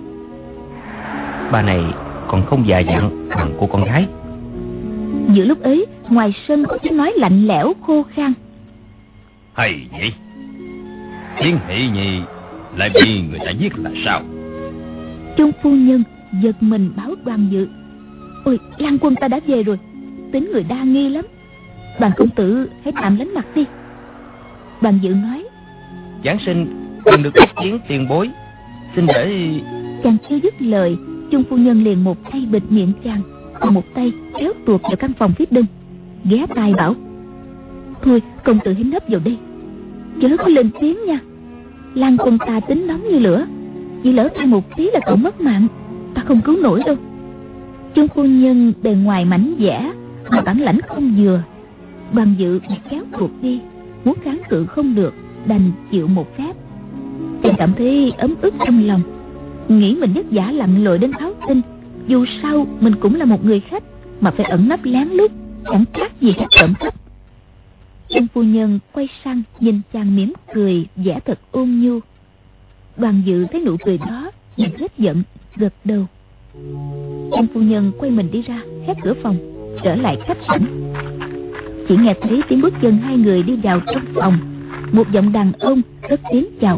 "Bà này còn không già dặn bằng cô con gái." Giữa lúc ấy, ngoài sân có tiếng nói lạnh lẽo khô khan: "Hay vậy, Thiến Hỷ Nhi lại bị người ta giết là sao?" Trung phu nhân giật mình báo Đoàn Dự: "Ôi, Lan quân ta đã về rồi, tính người đa nghi lắm, Đoàn công tử hãy tạm lánh mặt đi." Đoàn Dự nói: "Giảng sinh cần được bốc chiến tiền bối, xin để..." Chàng chưa dứt lời, Trung phu nhân liền một tay bịt miệng chàng, còn một tay kéo tuột vào căn phòng phía đông, ghé tai bảo: "Thôi, công tử hãy nấp vào đây, chớ có lên tiếng nha. Lan quân ta tính nóng như lửa, chỉ lỡ thay một tí là cậu mất mạng, ta không cứu nổi đâu." Trung phu nhân bề ngoài mảnh dẻ mà bản lãnh không vừa. Đoàn Dự bị kéo tuột đi, muốn kháng cự không được, đành chịu một phép. Chàng cảm thấy ấm ức trong lòng, nghĩ mình vất vả lặn lội đến Tháo Tinh, dù sao mình cũng là một người khách, mà phải ẩn nấp lén lút chẳng khác gì khách trộm cắp. Trung phu nhân quay sang nhìn chàng mỉm cười, vẻ thật ôn nhu. Đoàn Dự thấy nụ cười đó, liền hết giận, gật đầu. Trung phu nhân quay mình đi ra, khép cửa phòng, trở lại khách sảnh. Chỉ nghe thấy tiếng bước chân hai người đi vào trong phòng. Một giọng đàn ông cất tiếng chào: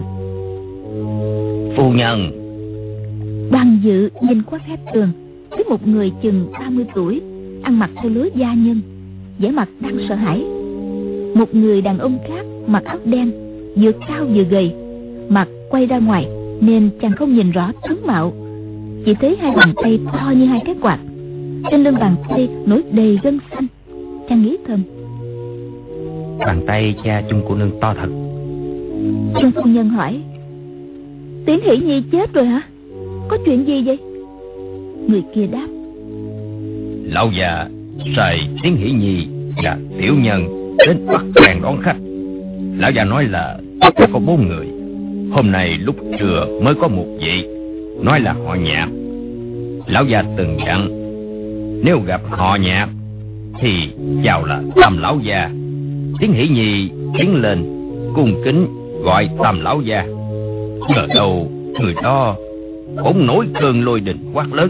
"Phu nhân." Đoàn Dự nhìn qua khép tường, thấy một người chừng 30 tuổi, ăn mặc theo lối gia nhân, vẻ mặt đang sợ hãi. Một người đàn ông khác mặc áo đen, vừa cao vừa gầy, mặt quay ra ngoài nên chàng không nhìn rõ tướng mạo, chỉ thấy hai bàn tay to như hai cái quạt, trên lưng bàn tay nổi đầy gân xanh. Chàng nghĩ thầm: "Bàn tay cha Chung cô nương to thật." Trung phu nhân hỏi: "Tiến Hỷ Nhi chết rồi hả? Có chuyện gì vậy?" Người kia đáp: "Lão già sai Thiến Hỷ Nhi và tiểu nhân đến Bắc Tràng đón khách. Lão già nói là tất cả có 4 người. Hôm nay lúc trưa mới có một vị, nói là họ Nhạc. Lão già từng dặn, nếu gặp họ Nhạc thì chào là Tam lão gia. Thiến Hỷ Nhi tiến lên cung kính gọi Tam lão gia. Ngờ đâu người đó bỗng nổi cơn lôi đình quát lớn: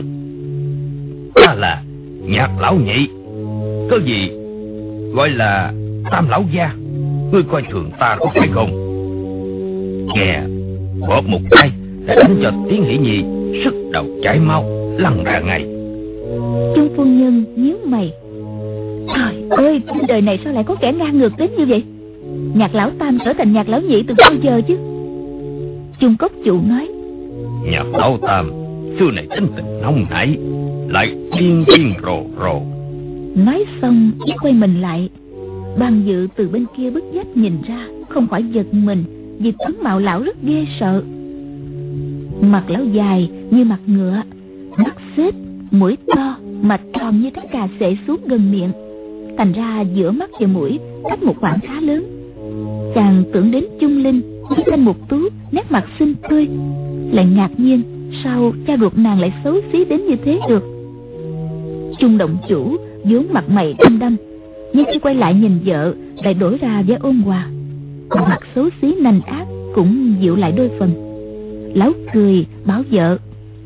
Ta là Nhạc lão nhị, có gì gọi là Tam lão gia? Ngươi coi thường ta có phải không? Nghe bóp một cái đã đánh cho Thiến Hỷ Nhi sức đầu chảy máu, lăn ra ngay." Trung phu nhân nhíu mày: "Trời ơi, trên đời này sao lại có kẻ ngang ngược đến như vậy? Nhạc lão Tam trở thành Nhạc lão nhị từ bao giờ chứ?" Trung cốc chủ nói: Nhạc lão Tam xưa này tính tình nóng nảy, lại điên điên rồ rồ. Nói xong quay mình lại. Đoàn Dự từ bên kia bức vách nhìn ra, không khỏi giật mình vì tướng mạo lão rất ghê sợ. Mặt lão dài như mặt ngựa, mắt xếp, mũi to, mạch tròn như cái cà xệ xuống gần miệng, thành ra giữa mắt và mũi cách một khoảng khá lớn. Chàng tưởng đến Chung Linh, Thanh Mục Tú nét mặt xinh tươi, lại ngạc nhiên sao cha ruột nàng lại xấu xí đến như thế được. Trung động chủ vốn mặt mày đăm đăm, nhưng khi quay lại nhìn vợ lại đổi ra vẻ ôn hòa, mặt xấu xí nành ác cũng dịu lại đôi phần. Lão cười bảo vợ: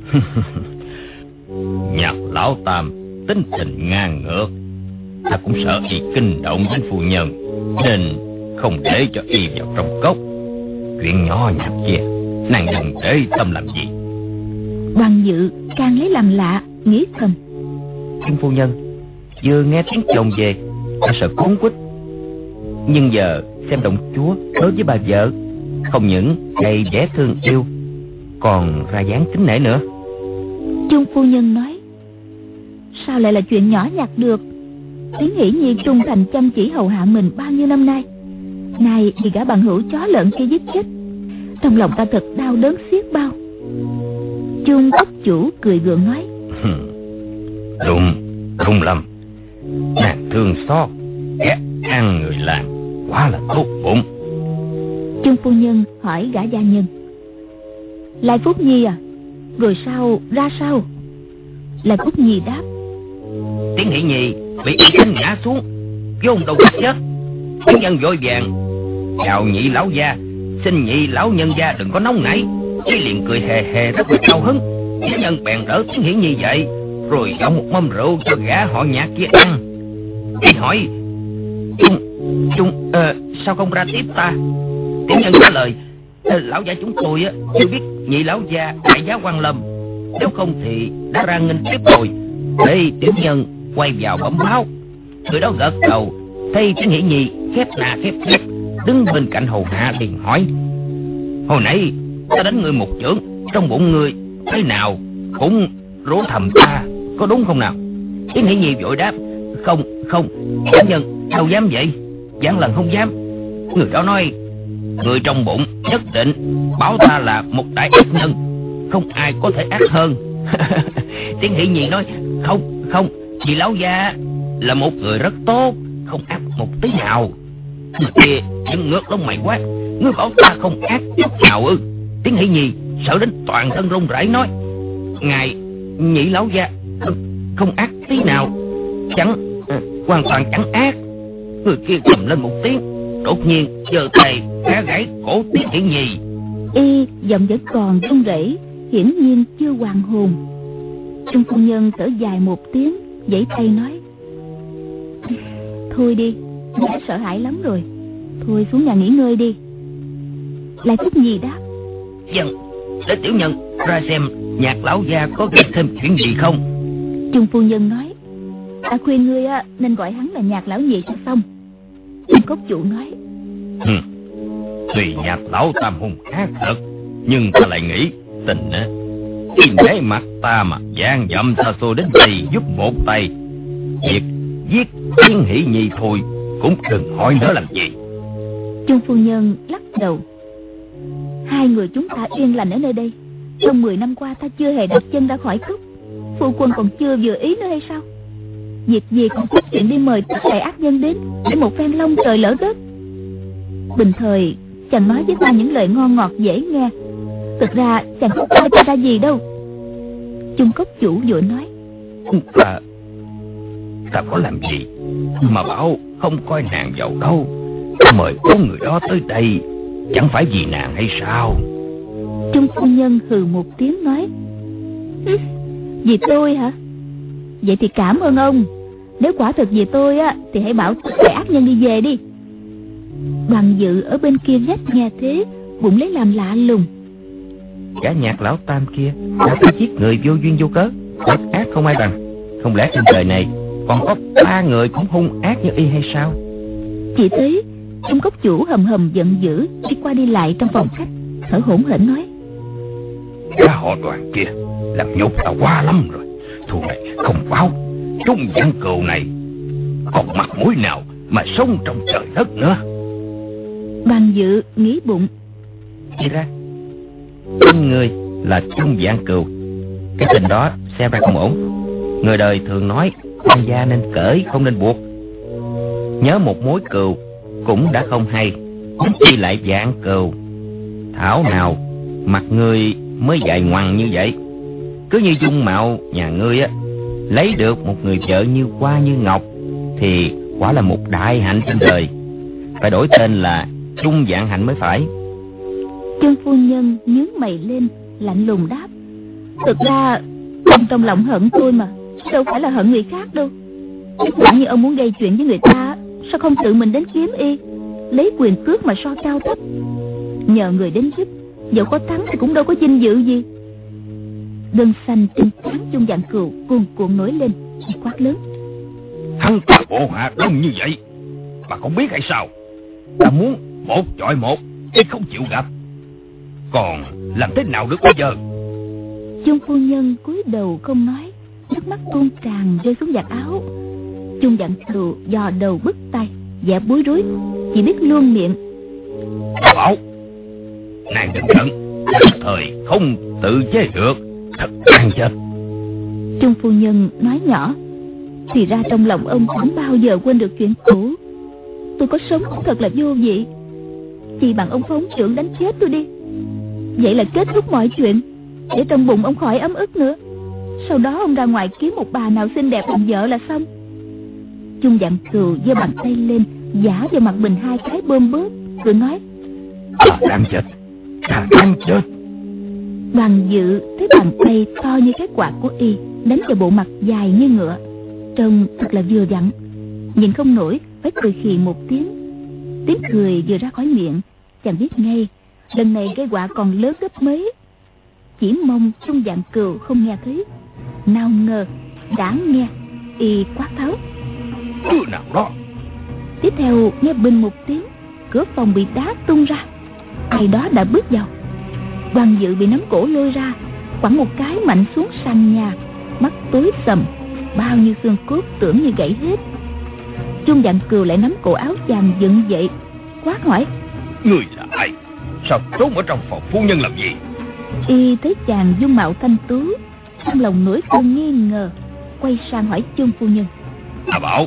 Nhạc lão Tam tính tình ngang ngược, ta cũng sợ y kinh động đến phu nhân, nên không để cho y vào trong cốc. Chuyện nhỏ nhặt kia nàng đừng để tâm làm gì. Đoàn Dự càng lấy làm lạ, nghĩ thầm: Kim phu nhân vừa nghe tiếng chồng về đã sợ cuốn quýt, nhưng giờ xem động chúa đối với bà vợ không những đầy vẻ thương yêu, còn ra dáng kính nể nữa. Trung phu nhân nói: Sao lại là chuyện nhỏ nhặt được? Tiến Hỷ Nhi trung thành chăm chỉ hầu hạ mình bao nhiêu năm nay, nay bị gã bằng hữu chó lợn kia giết chết, trong lòng ta thật đau đớn xiết bao. Trung cốc chủ cười gượng nói: Đúng lắm, nàng thương xót ghét ăn người làm, quá là tốt bụng. Trung phu nhân hỏi gã gia nhân: Lại Phúc Nhi à, rồi sao ra sao? Lại Phúc Nhi đáp: Tiến Hỷ Nhi bị y đánh ngã xuống, vốn đâu có chết. Tiểu nhân vội vàng chào nhị lão gia, xin nhị lão nhân gia đừng có nóng nảy. Y liền cười hề hề rất là cao hứng. Tiểu nhân bèn đỡ Tiến Hỷ Nhi dậy, rồi dọn một mâm rượu cho gã họ Nhạc kia ăn. Y hỏi: Trung sao không ra tiếp ta? Tiểu nhân trả lời: lão gia chúng tôi chưa biết nhị lão gia đại giá Quan Lâm, nếu không thì đã ra nghênh tiếp rồi. Để tiểu nhân quay vào bẩm báo. Người đó gật đầu, thấy Tiến Hỷ Nhi khép nà khép khép đứng bên cạnh hầu hạ, liền hỏi: Hồi nãy ta đánh người một chưởng, trong bụng người thế nào cũng rủa thầm ta, có đúng không nào? Tiến Hỷ Nhi vội đáp: Không, tiểu nhân đâu dám vậy, vạn lần không dám. Người đó nói người trong bụng nhất định bảo ta là một đại ác nhân, không ai có thể ác hơn. Tiến Hỷ Nhi nói: Không, chị lão gia là một người rất tốt, không ác một tí nào. Người kia vẫn ngước lông mày quát: Ngươi bảo ta không ác chút nào ư? Tiến Hỷ Nhi sợ đến toàn thân run rẩy nói: Ngài nhị lão gia không ác tí nào, hoàn toàn chẳng ác. Người kia gầm lên một tiếng, đột nhiên giơ tay khẽ gãy cổ Tiến Hỷ Nhi. Y giọng vẫn còn run rẩy, hiển nhiên chưa hoàn hồn. Trung phu nhân thở dài một tiếng, vẫy tay nói: Thôi đi, ngươi đã sợ hãi lắm rồi, thôi xuống nhà nghỉ ngơi đi. Lại Phúc Nhi đáp: Vâng, để tiểu nhân ra xem Nhạc lão gia có gây thêm chuyện gì không. Trung phu nhân nói: Ta khuyên ngươi nên gọi hắn là Nhạc lão nhị cho xong. Trung cốc chủ nói: Tuy Nhạc lão Tam hung ác thật, nhưng ta lại nghĩ tình tìm để mặt ta mà gian dậm xa xôi đến đây giúp một tay, việc giết Tiến Hỷ Nhi thôi cũng đừng hỏi nữa làm gì. Trung phu nhân lắc đầu: Hai người chúng ta yên lành ở nơi đây, trong 10 năm qua ta chưa hề đặt chân ra khỏi cốc. Phu quân còn chưa vừa ý nữa hay sao? Việc gì còn có chuyện đi mời tất cả ác nhân đến để một phen long trời lỡ đất. Bình thời chàng nói với ta những lời ngon ngọt dễ nghe, thực ra chàng không coi ta ra gì đâu. Trung cốc chủ vội nói: Ta có làm gì mà bảo không coi nàng vào đâu? Ta mời 4 người đó tới đây chẳng phải vì nàng hay sao? Trung phu nhân hừ một tiếng nói: Vì tôi hả? Vậy thì cảm ơn ông. Nếu quả thật vì tôi thì hãy bảo tất cả ác nhân đi về đi. Đoàn Dự ở bên kia vách nghe thế, bụng lấy làm lạ lùng. Gã Nhạc lão Tam kia đã phải giết người vô duyên vô cớ, ác ác không ai bằng. Không lẽ trên đời này còn có 3 người cũng hung ác như y hay sao? Chỉ thấy Trung cốc chủ hầm hầm giận dữ đi qua đi lại trong phòng khách, thở hổn hển nói: Gã họ Đoàn kia làm nhục ta quá lắm rồi, thù này không báo, Trung Giang Cừu này còn mặt mũi nào mà sống trong trời đất nữa. Đoàn Dự nghĩ bụng: Thì ra tên người là Trung Giang Cừu, cái tình đó xem ra không ổn. Người đời thường nói quan gia nên cởi không nên buộc. Nhớ một mối cừu cũng đã không hay, chi lại Giang Cừu. thảo nào mặt ngươi mới dài ngoằng như vậy? Cứ như dung mạo nhà ngươi á, lấy được một người vợ như hoa như ngọc thì quả là một đại hạnh trên đời. Phải đổi tên là Trung Vạn Hạnh mới phải. Trương phu nhân nhướng mày lên, lạnh lùng đáp: thực ra ông trong lòng hận tôi mà, đâu phải là hận người khác đâu. Quả như ông muốn gây chuyện với người ta, sao không tự mình đến kiếm y, lấy quyền cước mà so cao thấp. Nhờ người đến giúp, dẫu có thắng thì cũng đâu có vinh dự gì. Gân xanh trên trán Chung Vạn Cừu cuồn cuộn nổi lên, quát lớn: Hắn ta bộ hạ đông như vậy, bà không biết hay sao? Ta muốn một chọi một, chứ không chịu gặp. Còn làm thế nào được bây giờ? Chung phu nhân cúi đầu không nói, nước mắt tuôn tràn rơi xuống vạt áo. Chung Vạn Cừu dò đầu bứt tai, vẻ bối rối, chỉ biết luôn miệng: Bảo, nàng đừng giận, thời không tự chế được, thật đáng chết. Chung phu nhân nói nhỏ: thì ra trong lòng ông không bao giờ quên được chuyện cũ. Tôi có sống cũng thật là vô vị, chỉ bằng ông phóng chưởng đánh chết tôi đi, vậy là kết thúc mọi chuyện, để trong bụng ông khỏi ấm ức nữa. Sau đó ông ra ngoài kiếm một bà nào xinh đẹp làm vợ là xong. Chung Vạn Cừu giơ bàn tay lên, giã vào mặt mình 2 cái bơm bớt, rồi nói: Ta đang chết, ta đang chết. Đoàn Dự thấy bàn tay to như cái quạt của y đánh vào bộ mặt dài như ngựa, trông thật là vừa vặn, nhìn không nổi phải cười khì một tiếng. Tiếng cười vừa ra khỏi miệng, chàng biết ngay lần này cái quả còn lớn gấp mấy. Chỉ mong Chung Vạn Cừu không nghe thấy. Nào ngờ đã nghe, y quát tháo: Đứa nào đó. Tiếp theo nghe bình một tiếng, cửa phòng bị đá tung ra, ai đó đã bước vào. Đoàn Dự bị nắm cổ lôi ra, quẳng một cái mạnh xuống sàn nhà, mắt tối sầm, bao nhiêu xương cốt tưởng như gãy hết. Chung Vạn Cừu lại nắm cổ áo chàng dựng dậy, quát hỏi: Người là ai? Sao trốn ở trong phòng phu nhân làm gì? Y thấy chàng dung mạo thanh tú, trong lòng nổi cơn nghi ngờ, quay sang hỏi Chung phu nhân: Bảo,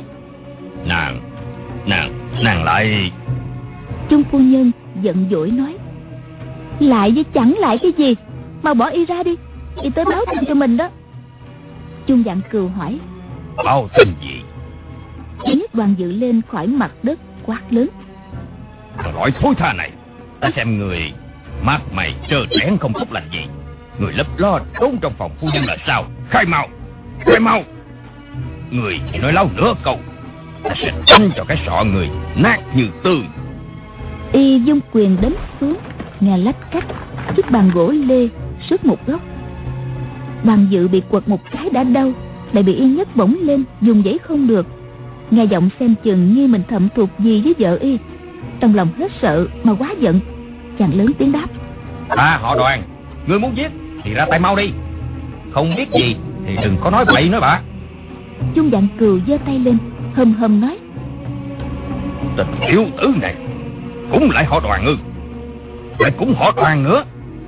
nàng lại... Chung phu nhân giận dỗi nói: lại với chẳng lại cái gì, mau bỏ y ra đi, y tới báo tin cho mình đó. Chung Vạn Cừu hỏi: Báo tin gì? Y nhấc Đoàn Dự lên khỏi mặt đất, quát lớn: Loại thối tha này, ta xem người mắt mày trơ trẽn không tốt lành gì. Người lấp lo trốn trong phòng phu nhân là sao? Khai mau, khai mau. Người chỉ nói láo nửa câu, ta sẽ đánh cho cái sọ người nát như tươi. Y dung quyền đánh xuống, nghe lách cách, chiếc bàn gỗ lê sướt một góc. Đoàn Dự bị quật một cái đã đau, lại bị y nhấc bổng lên, dùng dãy không được. Nghe giọng xem chừng như mình thậm thuộc gì với vợ y, trong lòng hết sợ mà quá giận, chàng lớn tiếng đáp: Họ Đoàn, ngươi muốn giết thì ra tay mau đi, không biết gì thì đừng có nói bậy nói bạ. Chung Vạn Cừu giơ tay lên, hầm hầm nói: Tình tiểu tử này cũng lại họ Đoàn ư? Lại cũng họ Đoàn nữa,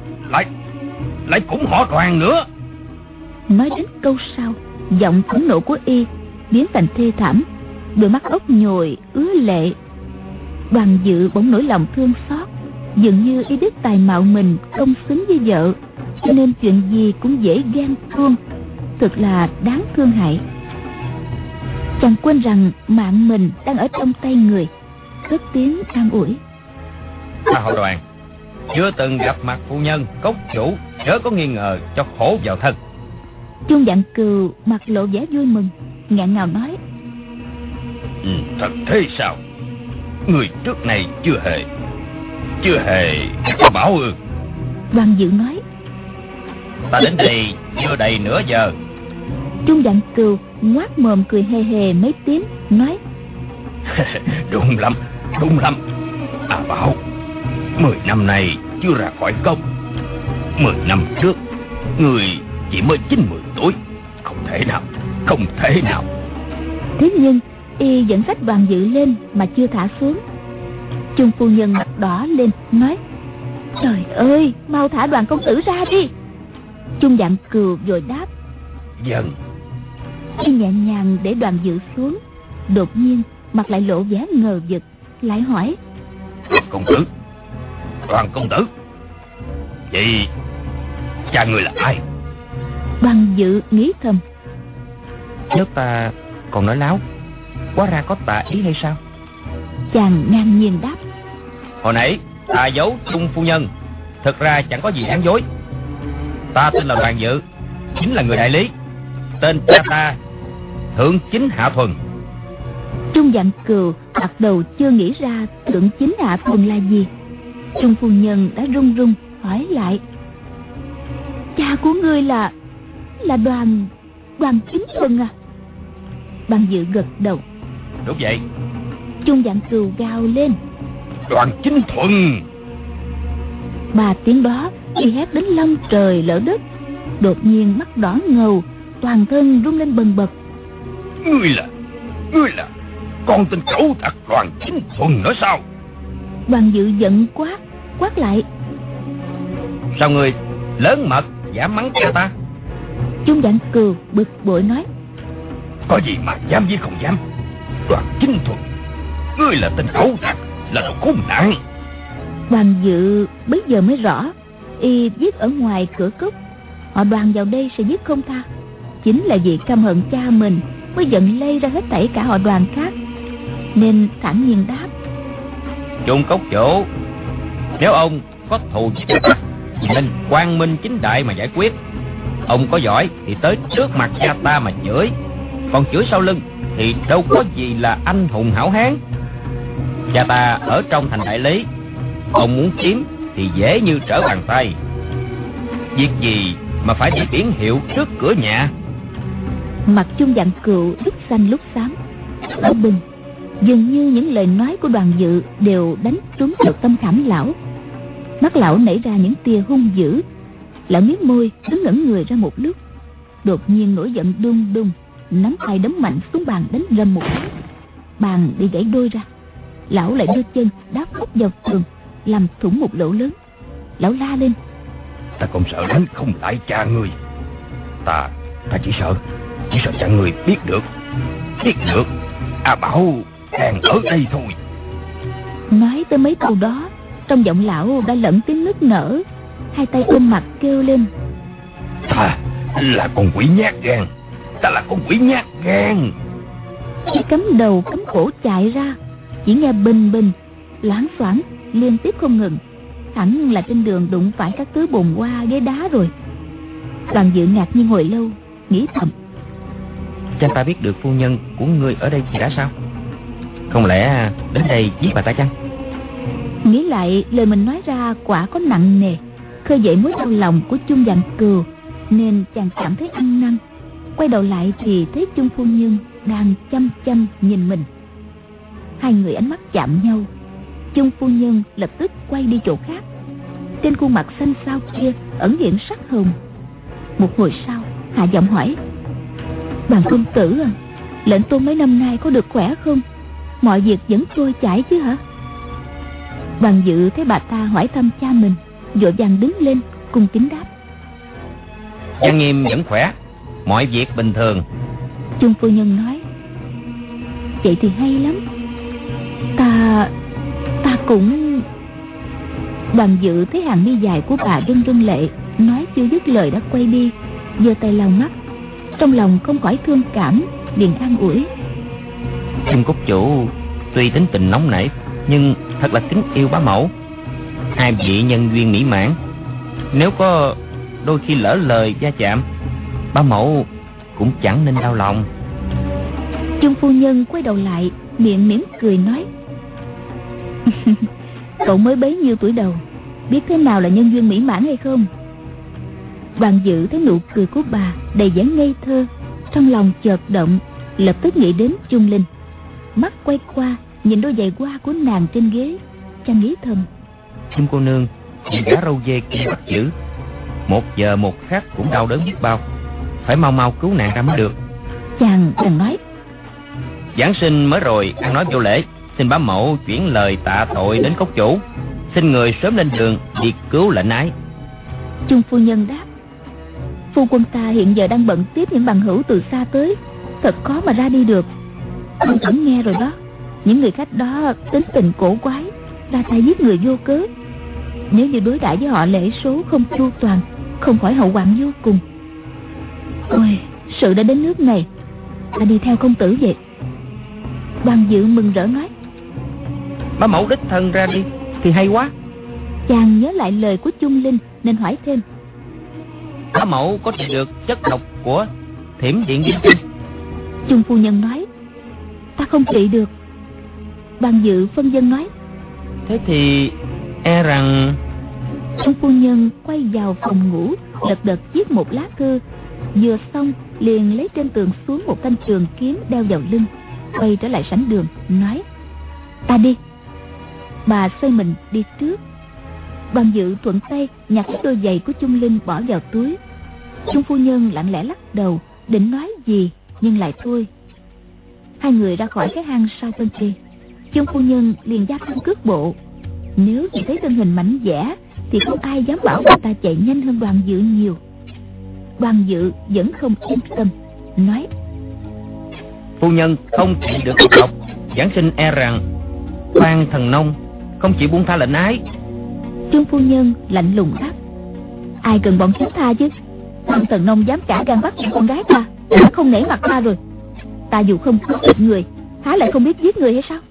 lại cũng họ Đoàn nữa. Nói đến câu sau, giọng phẫn nộ của y biến thành thê thảm, đôi mắt ốc nhồi ứa lệ. Đoàn Dự bỗng nổi lòng thương xót, dường như y biết tài mạo mình không xứng với vợ, cho nên chuyện gì cũng dễ ghen tuông, thật là đáng thương hại. Chàng quên rằng mạng mình đang ở trong tay người, cất tiếng an ủi: Họ Đoàn chưa từng gặp mặt phu nhân cốc chủ, chớ có nghi ngờ cho khổ vào thân. Chung Vạn Cừu mặt lộ vẻ vui mừng, nghẹn ngào nói: Thật thế sao? Người trước này chưa hề có bảo ư? Đoàn Dự nói: Ta đến đây chưa đầy nửa giờ. Chung Vạn Cừu ngoác mồm cười hề hề mấy tiếng, nói: Đúng lắm. Bảo, 10 năm nay chưa ra khỏi cốc. 10 năm trước người chỉ mới 90 tuổi. Không thể nào. Thế nhưng y vẫn xách Đoàn Dự lên mà chưa thả xuống. Chung phu nhân mặt đỏ lên, nói: Trời ơi, mau thả Đoàn công tử ra đi. Chung Vạn Cừu vội đáp: Vâng. Y nhẹ nhàng để Đoàn Dự xuống, đột nhiên mặt lại lộ vẻ ngờ vực, lại hỏi: Đoàn công tử, Vậy cha ngươi là ai? Đoàn Dự nghĩ thầm. Nếu ta còn nói láo, quá ra có tà ý hay sao? Chàng ngang nhiên đáp. Hồi nãy ta giấu Trung phu nhân, thực ra chẳng có gì đáng dối. Ta tên là Đoàn Dự, chính là người đại lý. Tên cha ta Thượng Chính Hạ Thuần. Trung Vạn Cừu bắt đầu chưa nghĩ ra Thượng Chính Hạ Thuần là gì. Trung phu nhân đã run run hỏi lại. Cha của ngươi là Đoàn Chính Thuần à? Đoàn Dự gật đầu. Đúng vậy. Trung Vạn Cừu gào lên. Đoàn Chính Thuần. Ba tiếng đó y hét đến long trời lở đất. Đột nhiên mắt đỏ ngầu, toàn thân run lên bần bật. Ngươi là con tên cẩu tặc Đoàn Chính Thuần nữa sao? Đoàn Dự giận quát lại. Sao ngươi lớn mật dám mắng cha ta? Trung Vạn Cừu bực bội nói. Có gì mà dám với không dám? Đoàn Chính Thuần, ngươi là tên cẩu tặc, là đồ khốn nạn. Đoàn Dự bây giờ mới rõ, y viết ở ngoài cửa cốc họ Đoàn vào đây sẽ giết không tha. Chính là vì căm hận cha mình mới giận lây ra hết thảy cả họ Đoàn khác, nên thản nhiên đáp. Trung cốc chủ, nếu ông có thù với cha ta thì nên quang minh chính đại mà giải quyết. Ông có giỏi thì tới trước mặt cha ta mà chửi, còn chửi sau lưng thì đâu có gì là anh hùng hảo hán. Cha ta ở trong thành đại lý, ông muốn chiếm thì dễ như trở bàn tay. Việc gì mà phải đi biển hiệu trước cửa nhà? Mặt Trung Vạn Cừu lúc xanh lúc xám. Ở bình, dường như những lời nói của Đoàn Dự đều đánh trúng vào tâm khảm lão. Mắt lão nảy ra những tia hung dữ. Lão miếm môi đứng ngẩn người ra một lúc, đột nhiên nổi giận đung đung, nắm tay đấm mạnh xuống bàn đánh rầm một cái. Bàn bị gãy đôi ra. Lão lại đưa chân đá phốc vào tường, làm thủng một lỗ lớn. Lão la lên. Ta không sợ đánh không lại cha ngươi. Ta chỉ sợ cha ngươi biết được A Bảo đang ở đây thôi. Nói tới mấy câu đó, trong giọng lão đã lẫn tiếng nức nở, hai tay ôm mặt kêu lên. Ta là con quỷ nhát gan. Khi cắm đầu cắm cổ chạy ra, chỉ nghe bình bình, loảng xoảng liên tiếp không ngừng. Hẳn là trên đường đụng phải các thứ bùn hoa ghế đá rồi. Đoàn Dự ngạc nhiên hồi lâu, nghĩ thầm. Cha ta biết được phu nhân của ngươi ở đây thì đã sao? Không lẽ đến đây giết bà ta chăng? Nghĩ lại lời mình nói ra quả có nặng nề, khơi dậy mối đau lòng của Trung Vạn Cừu, nên chàng cảm thấy ăn năn. Quay đầu lại thì thấy Trung phu nhân đang chăm chăm nhìn mình. Hai người ánh mắt chạm nhau. Trung phu nhân lập tức quay đi chỗ khác. Trên khuôn mặt xanh xao kia ẩn hiện sắc hồng. Một hồi sau hạ giọng hỏi. Đoàn công tử à, lệnh tôn mấy năm nay có được khỏe không? Mọi việc vẫn trôi chảy chứ hả? Đoàn Dự thấy bà ta hỏi thăm cha mình, vội vàng đứng lên cung kính đáp. Văn Nghiêm vẫn khỏe, mọi việc bình thường. Trung phu nhân nói. Vậy thì hay lắm. Ta cũng... Đoàn Dự thấy hàng mi dài của bà rưng lệ, nói chưa dứt lời đã quay đi, giơ tay lau mắt. Trong lòng không khỏi thương cảm, liền an ủi. Trung cốc chủ tuy tính tình nóng nảy, nhưng thật là kính yêu bá mẫu. Hai vị nhân duyên mỹ mãn, nếu có đôi khi lỡ lời va chạm, bá mẫu cũng chẳng nên đau lòng. Trung phu nhân quay đầu lại, miệng mỉm cười nói. Cậu mới bấy nhiêu tuổi đầu, biết thế nào là nhân duyên mỹ mãn hay không? Đoàn Dự thấy nụ cười của bà đầy vẻ ngây thơ, trong lòng chợt động, lập tức nghĩ đến Trung Linh. Mắt quay qua nhìn đôi giày hoa của nàng trên ghế, chàng nghĩ thầm. Trung cô nương bị gã râu dê kia bắt giữ, một giờ một khắc cũng đau đớn biết bao, phải mau mau cứu nàng ra mới được. Chàng bèn nói. Giáng sinh mới rồi, ăn nói vô lễ, xin bá mẫu chuyển lời tạ tội đến cốc chủ, xin người sớm lên đường đi cứu lệnh ái. Trung phu nhân đáp. Phu quân ta hiện giờ đang bận tiếp những bằng hữu từ xa tới, thật khó mà ra đi được. Ông vẫn nghe rồi đó, những người khách đó tính tình cổ quái, ra tay giết người vô cớ. Nếu như đối đãi với họ lễ số không chu toàn, không khỏi hậu hoạn vô cùng. Ôi, sự đã đến nước này, ta đi theo công tử vậy. Đoàn Dự mừng rỡ nói: Bá mẫu đích thân ra đi thì hay quá. Chàng nhớ lại lời của Chung Linh nên hỏi thêm: Bá mẫu có trị được chất độc của Thiểm Điện Viên Trinh? Chung phu nhân nói: Ta không trị được. Đoàn Dự phân dân nói: Thế thì e rằng... Chung phu nhân quay vào phòng ngủ, lật đật viết một lá thư. Vừa xong liền lấy trên tường xuống một thanh trường kiếm đeo vào lưng, quay trở lại sảnh đường nói: Ta đi. Bà xoay mình đi trước. Đoàn Dự thuận tay nhặt đôi giày của Chung Linh bỏ vào túi. Chung phu nhân lặng lẽ lắc đầu, định nói gì nhưng lại thôi. Hai người ra khỏi cái hang sau bên kia. Chung phu nhân liền gia tăng cước bộ. Nếu chỉ thấy thân hình mảnh dẻ thì không ai dám bảo bà ta chạy nhanh hơn Đoàn Dự nhiều. Đoàn Dự vẫn không yên tâm, nói: Phu nhân không trị được độc, giảng sinh e rằng Quan Thần Nông không chịu buông tha lệnh ái. Chung phu nhân lạnh lùng đáp: Ai cần bọn chúng tha chứ? Quan Thần Nông dám cả gan bắt con gái ta, đã không nể mặt ta rồi. Ta dù không có giết người, há lại không biết giết người hay sao?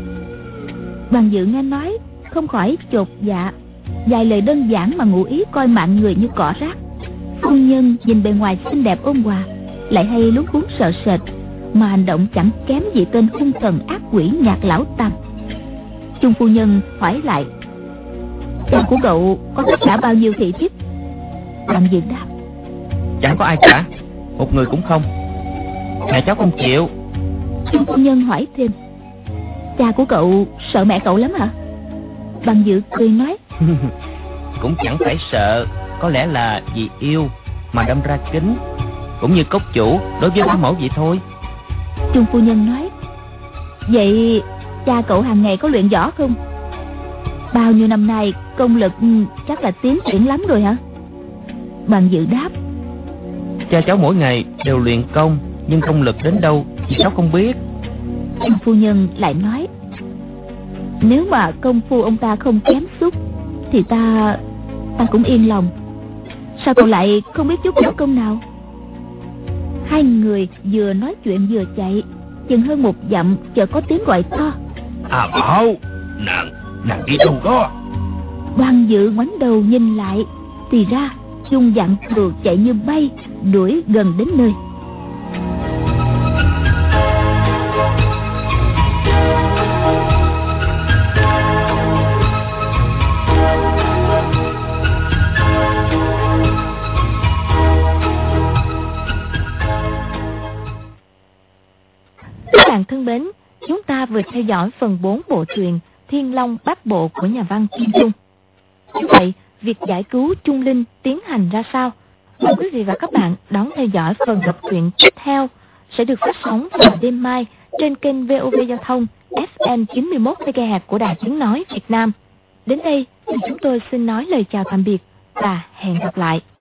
Đoàn Dự nghe nói không khỏi chột dạ. Vài lời đơn giản mà ngụ ý coi mạng người như cỏ rác. Phu nhân nhìn bề ngoài xinh đẹp ôn hòa, lại hay luống cuống sợ sệt, mà hành động chẳng kém gì tên hung thần ác quỷ Nhạc Lão Tam. Chung phu nhân hỏi lại: Cha của cậu có tất cả bao nhiêu thị thiếp? Đoàn Dự đáp: Chẳng có ai cả, một người cũng không. Mẹ cháu không chịu. Chung phu nhân hỏi thêm: Cha của cậu sợ mẹ cậu lắm hả? Đoàn Dự cười nói: Cũng chẳng phải sợ, có lẽ là vì yêu mà đâm ra kính, cũng như cốc chủ đối với bá mẫu vậy thôi. Chung phu nhân nói: Vậy cha cậu hàng ngày có luyện võ không? Bao nhiêu năm nay công lực chắc là tiến triển lắm rồi hả? Đoàn Dự đáp: Cha cháu mỗi ngày đều luyện công, nhưng công lực đến đâu thì cháu không biết. Chung phu nhân lại nói: Nếu mà công phu ông ta không kém xúc thì ta cũng yên lòng. Sao cậu lại không biết chút võ công nào? Hai người vừa nói chuyện vừa chạy. Chừng hơn một dặm chợt có tiếng gọi to: À Bảo, nàng đi đâu đó? Đoàn Dự ngoảnh đầu nhìn lại, thì ra Chung Dặn Cừu chạy như bay đuổi gần đến nơi. Các bạn thân mến, chúng ta vừa theo dõi phần 4 bộ truyện Thiên Long Bát Bộ của nhà văn Kim Dung. Như vậy, việc giải cứu Chung Linh tiến hành ra sao? Mời quý vị và các bạn đón theo dõi phần đọc truyện tiếp theo sẽ được phát sóng vào đêm mai trên kênh VOV Giao thông FM 91 MHz của Đài Tiếng nói Việt Nam. Đến đây thì chúng tôi xin nói lời chào tạm biệt và hẹn gặp lại.